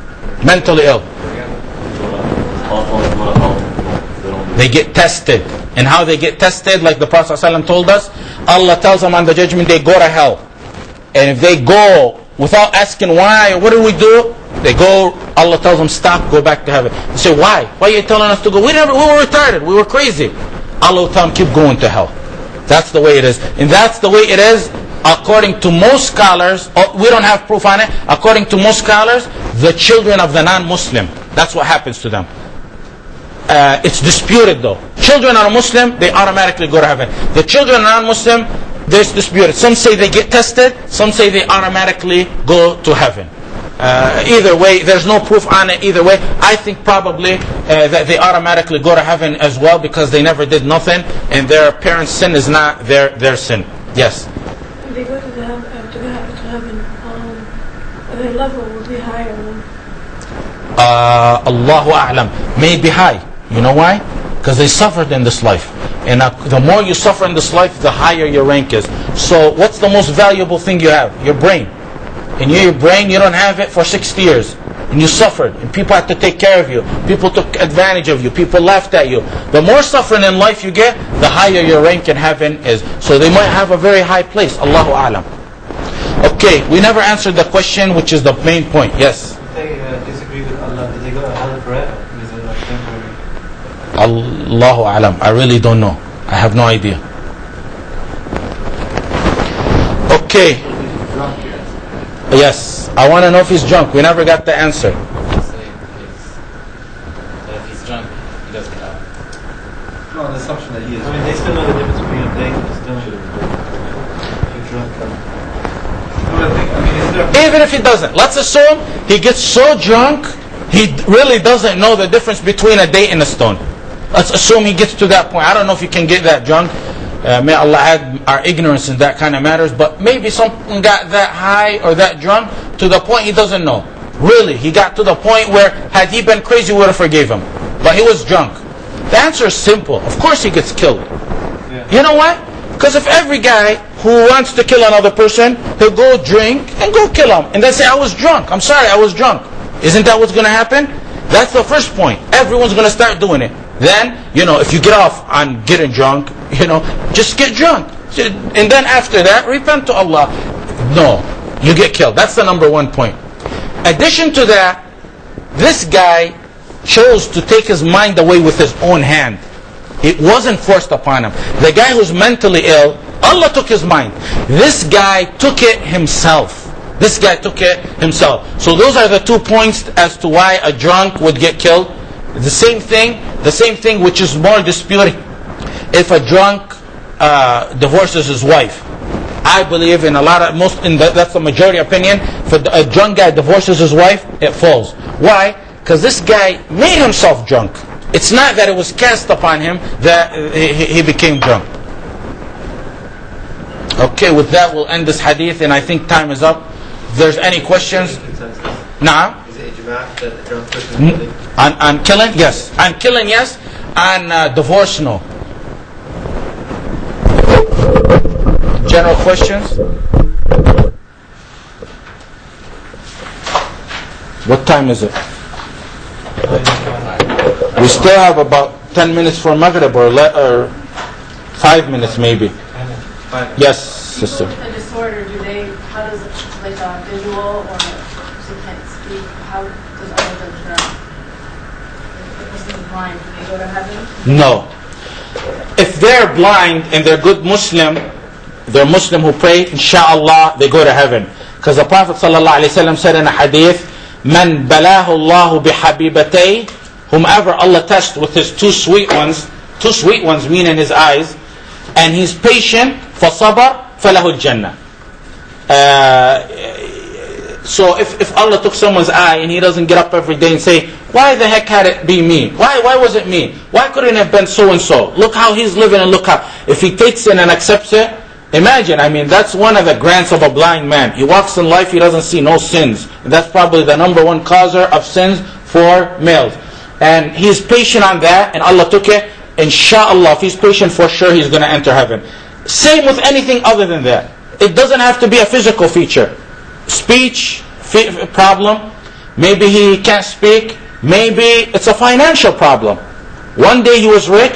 Mentally ill. They get tested. and how they get tested, like the Prophet ﷺ told us, Allah tells them on the judgment day, go to hell. And if they go without asking why, what do we do? They go, Allah tells them, stop, go back to heaven. They say, why? Why are you telling us to go? We were retarded, we were crazy. Allah will tell them, keep going to hell. That's the way it is. And that's the way it is according to most scholars. We don't have proof on it. According to most scholars, the children of the non-Muslim, that's what happens to them. It's disputed though. Children are Muslim, they automatically go to heaven. The children are non-Muslim, there's disputed. Some say they get tested, some say they automatically go to heaven. Either way, there's no proof on it either way. I think probably that they automatically go to heaven as well because they never did nothing and their parents' sin is not their sin. Yes? If they go to heaven, their level will be higher than... Allahu A'lam. May be high. You know why? Because they suffered in this life. And the more you suffer in this life, the higher your rank is. So what's the most valuable thing you have? Your brain. And your brain, you don't have it for 60 years. And you suffered. And people had to take care of you. People took advantage of you. People laughed at you. The more suffering in life you get, the higher your rank in heaven is. So they might have a very high place. Allahu A'lam. Okay, we never answered the question, which is the main point. Yes? If they disagree with Allah, do they go to hell forever? Is it like temporary? Allahu A'lam. I really don't know. I have no idea. Okay. Yes. I want to know if he's drunk. We never got the answer. If he's drunk, he doesn't die. No, the assumption that he is. I mean, they still know the difference between a date and still if you're drunk. Even if he doesn't. Let's assume he gets so drunk, he really doesn't know the difference between a date and a stone. Let's assume he gets to that point. I don't know if you can get that drunk. May Allah add our ignorance in that kind of matters. But maybe someone got that high or that drunk to the point he doesn't know. Really, he got to the point where had he been crazy, we would have forgave him. But he was drunk. The answer is simple. Of course he gets killed. Yeah. You know why? Because if every guy who wants to kill another person, he'll go drink and go kill him. And then say, I was drunk. I'm sorry, I was drunk. Isn't that what's going to happen? That's the first point. Everyone's going to start doing it. Then, if you get off on getting drunk, just get drunk. And then after that, repent to Allah. No, you get killed. That's the number one point. Addition to that, this guy chose to take his mind away with his own hand. It wasn't forced upon him. The guy who's mentally ill, Allah took his mind. This guy took it himself. So those are the 2 points as to why a drunk would get killed. The same thing which is more disputed. If a drunk divorces his wife, I believe that's the majority opinion. If a drunk guy divorces his wife, it falls. Why? Because this guy made himself drunk. It's not that it was cast upon him that he became drunk. Okay, with that we'll end this hadith, and I think time is up. If there's any questions, Naam. Is it ijma' that the drunk person is killing? On killing, yes. On killing, yes. On divorce, no. General questions? What time is it? We still have about 10 minutes for Maghrib or 5 minutes maybe. Yes, sister. People with a disorder, how does it, like visual or if they can't speak, how does Allah judge them? If the person is blind, can they go to heaven? No. If they're blind and they're good Muslim, they're Muslim who pray, inshallah, they go to heaven. Because the Prophet ﷺ said in a hadith, Man balahu Allahu bihabibatay, whomever Allah touched with his two sweet ones meaning his eyes, and he's patient, فَصَبَرْ فَلَهُ الْجَنَّةِ. So if Allah took someone's eye and he doesn't get up every day and say, why the heck had it be me? Why was it me? Why couldn't it have been so and so? Look how he's living and look how. If he takes it and accepts it, imagine, that's one of the grants of a blind man. He walks in life, he doesn't see no sins. And that's probably the number one causer of sins for males. And he's patient on that, and Allah took it. Inshallah, if he's patient, for sure he's going to enter heaven. Same with anything other than that. It doesn't have to be a physical feature. Speech problem. Maybe he can't speak. Maybe it's a financial problem. One day he was rich,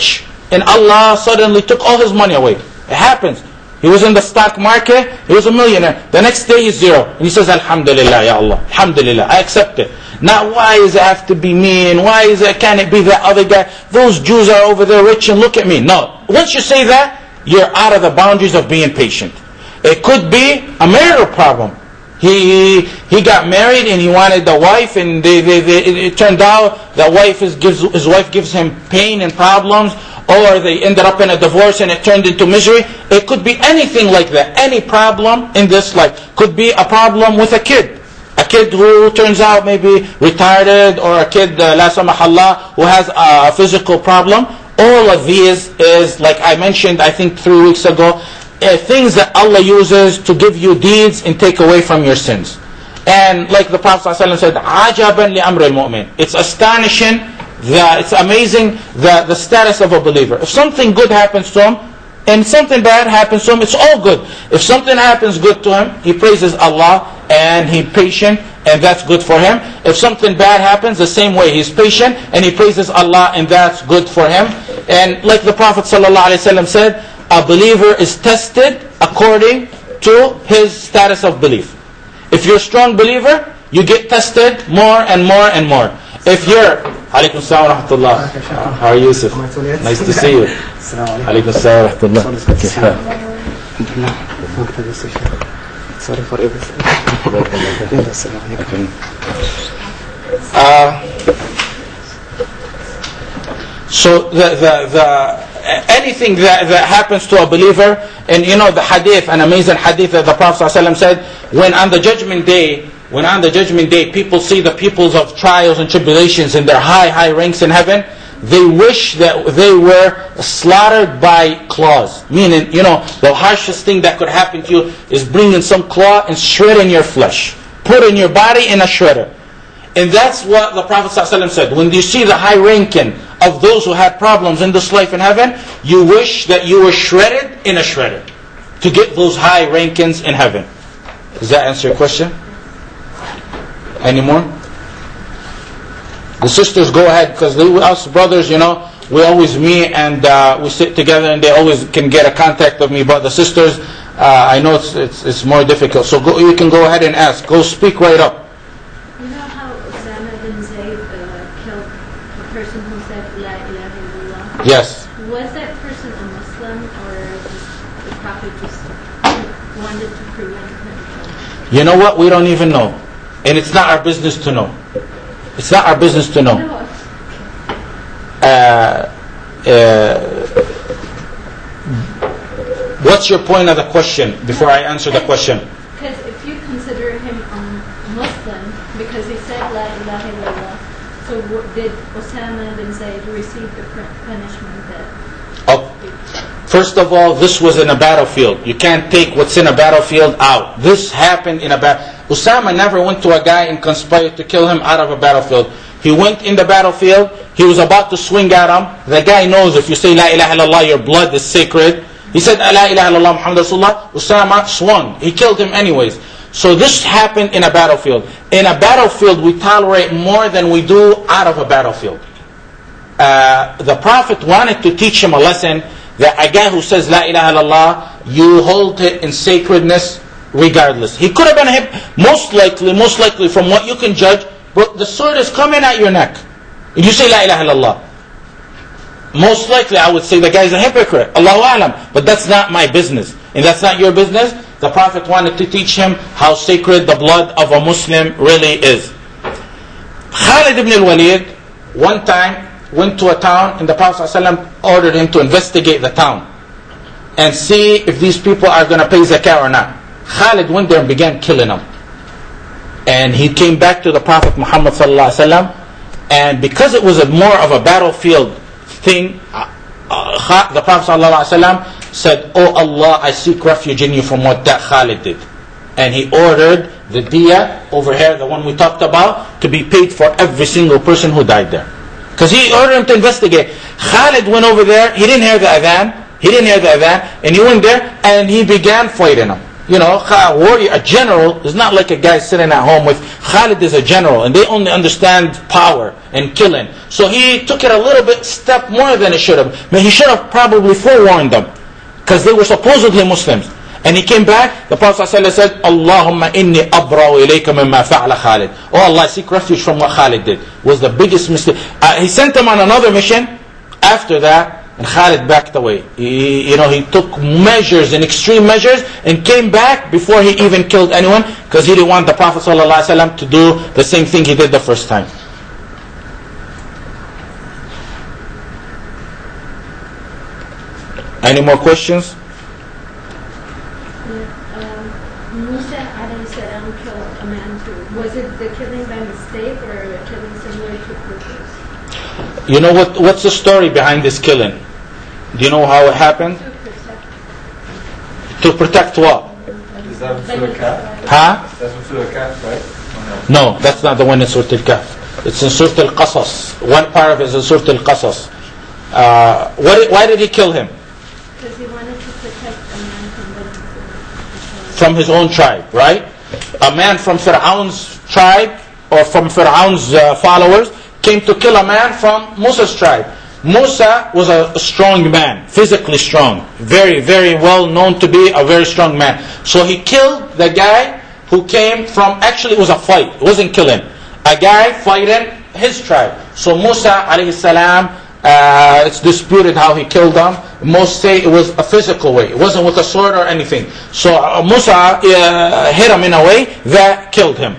and Allah suddenly took all his money away. It happens. He was in the stock market, he was a millionaire. The next day he's zero. And he says, Alhamdulillah, Ya Allah. Alhamdulillah, I accept it. Now why does it have to be me? And why is it, can it be that other guy? Those Jews are over there rich and look at me. No. Once you say that, you're out of the boundaries of being patient. It could be a marital problem. He got married and he wanted the wife, and it turned out the his wife gives him pain and problems, or they ended up in a divorce and it turned into misery. It could be anything like that. Any problem in this life. Could be a problem with a kid. A kid who turns out maybe retarded, or a kid, la samahallah, who has a physical problem. All of these is, like I mentioned, I think 3 weeks ago, things that Allah uses to give you deeds and take away from your sins. And like the Prophet ﷺ said, عَجَبًا لِأَمْرِ الْمُؤْمِنِ. It's astonishing, it's amazing the status of a believer. If something good happens to him, and something bad happens to him, it's all good. If something happens good to him, he praises Allah and he's patient, and that's good for him. If something bad happens, the same way, he's patient and he praises Allah, and that's good for him. And like the Prophet ﷺ said, a believer is tested according to his status of belief. If you're a strong believer, you get tested more and more and more. If you're... Alaikum salam wa rahmatullah. How are you, Yusuf? Nice to see you. Alaikum salam wa rahmatullah. Sorry for everything. So anything that happens to a believer, and you know the hadith, an amazing hadith that the Prophet ﷺ said, when on the judgment day, people see the peoples of trials and tribulations in their high ranks in heaven, they wish that they were slaughtered by claws. Meaning, you know, the harshest thing that could happen to you is bringing some claw and shredding your flesh. Putting your body in a shredder. And that's what the Prophet ﷺ said. When you see the high ranking of those who had problems in this life in heaven, you wish that you were shredded in a shredder to get those high rankings in heaven. Does that answer your question? Any more? The sisters, go ahead, because us brothers, you know, we always meet and we sit together, and they always can get a contact of me. But the sisters, I know it's more difficult. So you can go ahead and ask. Go speak right up. You know how Osama bin Zayd killed a person who said La ilaha illallah? Yes. Was that person a Muslim, or the Prophet just wanted to prevent him? You know what? We don't even know. And it's not our business to know. It's not our business to know. What's your point of the question before I answer the question? Because if you consider him a Muslim because he said La ilaha illallah, so did Osama bin Zayd receive the punishment that... Oh. First of all, this was in a battlefield. You can't take what's in a battlefield out. This happened in a battlefield. Osama never went to a guy and conspired to kill him out of a battlefield. He went in the battlefield. He was about to swing at him. The guy knows if you say La ilaha illallah, your blood is sacred. He said La ilaha illallah Muhammad Rasulullah. Osama swung. He killed him anyways. So this happened in a battlefield. In a battlefield, we tolerate more than we do out of a battlefield. The Prophet wanted to teach him a lesson that a guy who says La ilaha illallah, you hold it in sacredness regardless. He could have been most likely from what you can judge, but the sword is coming at your neck. And you say La ilaha illallah. Most likely I would say the guy is a hypocrite. Allahu A'lam. But that's not my business. And that's not your business. The Prophet wanted to teach him how sacred the blood of a Muslim really is. Khalid ibn al-Walid one time went to a town, and the Prophet ﷺ ordered him to investigate the town and see if these people are going to pay zakah or not. Khalid went there and began killing them. And he came back to the Prophet Muhammad ﷺ, and because it was more of a battlefield thing, the Prophet ﷺ said, "Oh Allah, I seek refuge in you from what that Khalid did." And he ordered the diya over here, the one we talked about, to be paid for every single person who died there. Because he ordered him to investigate. Khalid went over there, he didn't hear the adhan, and he went there and he began fighting them. warrior, a general is not like a guy sitting at home with. Khalid is a general, and they only understand power and killing. So he took it a little bit step more than he should have. But he should have probably forewarned them, because they were supposedly Muslims. And he came back. The Prophet ﷺ said, "Allahumma inni abra'u ilayka mimma fa'ala Khalid." Oh Allah, I seek refuge from what Khalid did. Was the biggest mistake. He sent him on another mission. After that, and Khalid backed away. He took measures and extreme measures and came back before he even killed anyone, because he didn't want the Prophet ﷺ to do the same thing he did the first time. Any more questions? Musa alayhi salam killed a man too. Was it the killing by mistake or a killing similar to purpose? You know what's the story behind this killing? Do you know how it happened? To protect what? Is that Surah Kahf? Huh? That's from Surah Kahf, right? No, that's not the one in Surah Al-Kahf. It's in Surah Al-Qasas. One part of it is in Surah Al-Qasas. Why did he kill him? Because he wanted to protect a man from his own tribe, right? A man from Fir'aun's tribe or from Fir'aun's followers came to kill a man from Musa's tribe. Musa was a strong man, physically strong, very, very well known to be a very strong man. So he killed the guy who came from, actually it was a fight, it wasn't killing. A guy fighting his tribe. So Musa alayhi salam, it's disputed how he killed them. Most say it was a physical way. It wasn't with a sword or anything. So Musa hit him in a way that killed him.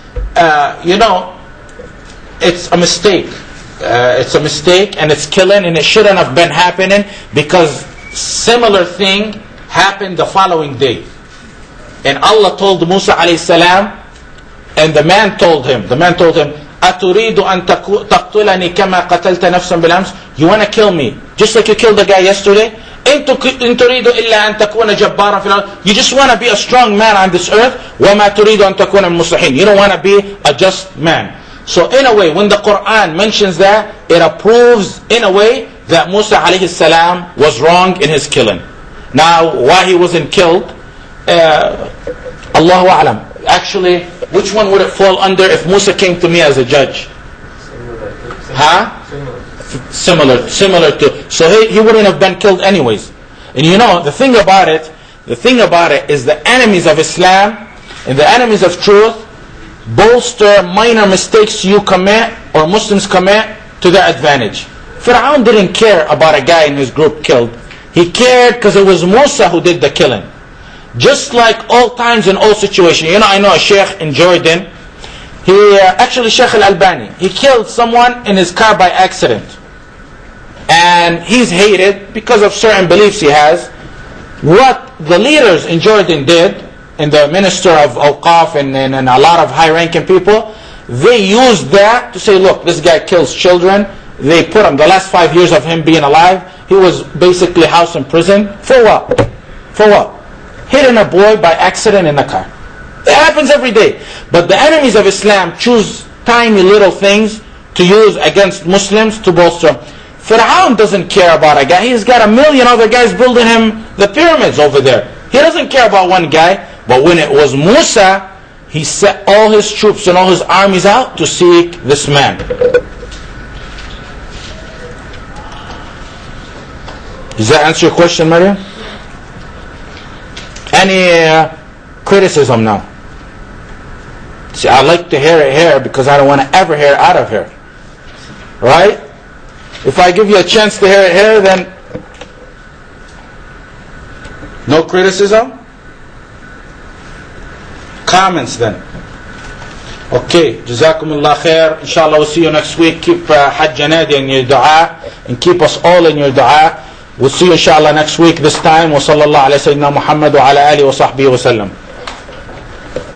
It's a mistake. It's a mistake and it's killing, and it shouldn't have been happening, because similar thing happened the following day. And Allah told Musa alayhi salam, and the man told him, أتريد أن تقتلني كما قتلت نفسا بالأمس? You want to kill me just like you killed the guy yesterday? إن تريد إلا أن تكون جبارا في الأرض? You just want to be a strong man on this earth. وما تريد أن تكون من المصلحين. You don't want to be a just man. So in a way, when the Quran mentions that, it approves in a way that Musa alayhi salam was wrong in his killing. Now, why he wasn't killed, Allahu A'lam. Actually, which one would it fall under if Musa came to me as a judge? Similar to. So he wouldn't have been killed anyways. And the thing about it is the enemies of Islam and the enemies of truth bolster minor mistakes you commit or Muslims commit to their advantage. Fir'aun didn't care about a guy in his group killed. He cared because it was Musa who did the killing. Just like all times in all situations. I know a sheikh in Jordan. Actually Sheikh Al-Albani. He killed someone in his car by accident. And he's hated because of certain beliefs he has. What the leaders in Jordan did, and the minister of Awqaf and a lot of high-ranking people, they used that to say, look, this guy kills children. They put him, the last 5 years of him being alive, he was basically house in prison. For what? Hitting a boy by accident in a car. It happens every day. But the enemies of Islam choose tiny little things to use against Muslims to bolster them. Fir'aun doesn't care about a guy. He's got a million other guys building him the pyramids over there. He doesn't care about one guy. But when it was Musa, he set all his troops and all his armies out to seek this man. Does that answer your question, Maryam? Any criticism now? See, I like to hear it here because I don't want to ever hear it out of here. Right? If I give you a chance to hear it here, then no criticism? Comments then. Okay, Jazakumullah khair. Inshallah we'll see you next week. Keep Hajj Nadi in your dua and keep us all in your dua. We'll see you inshallah next week this time. Wa sallallahu ala sayyidina Muhammad wa ala alihi wa sahbihi wa sallam.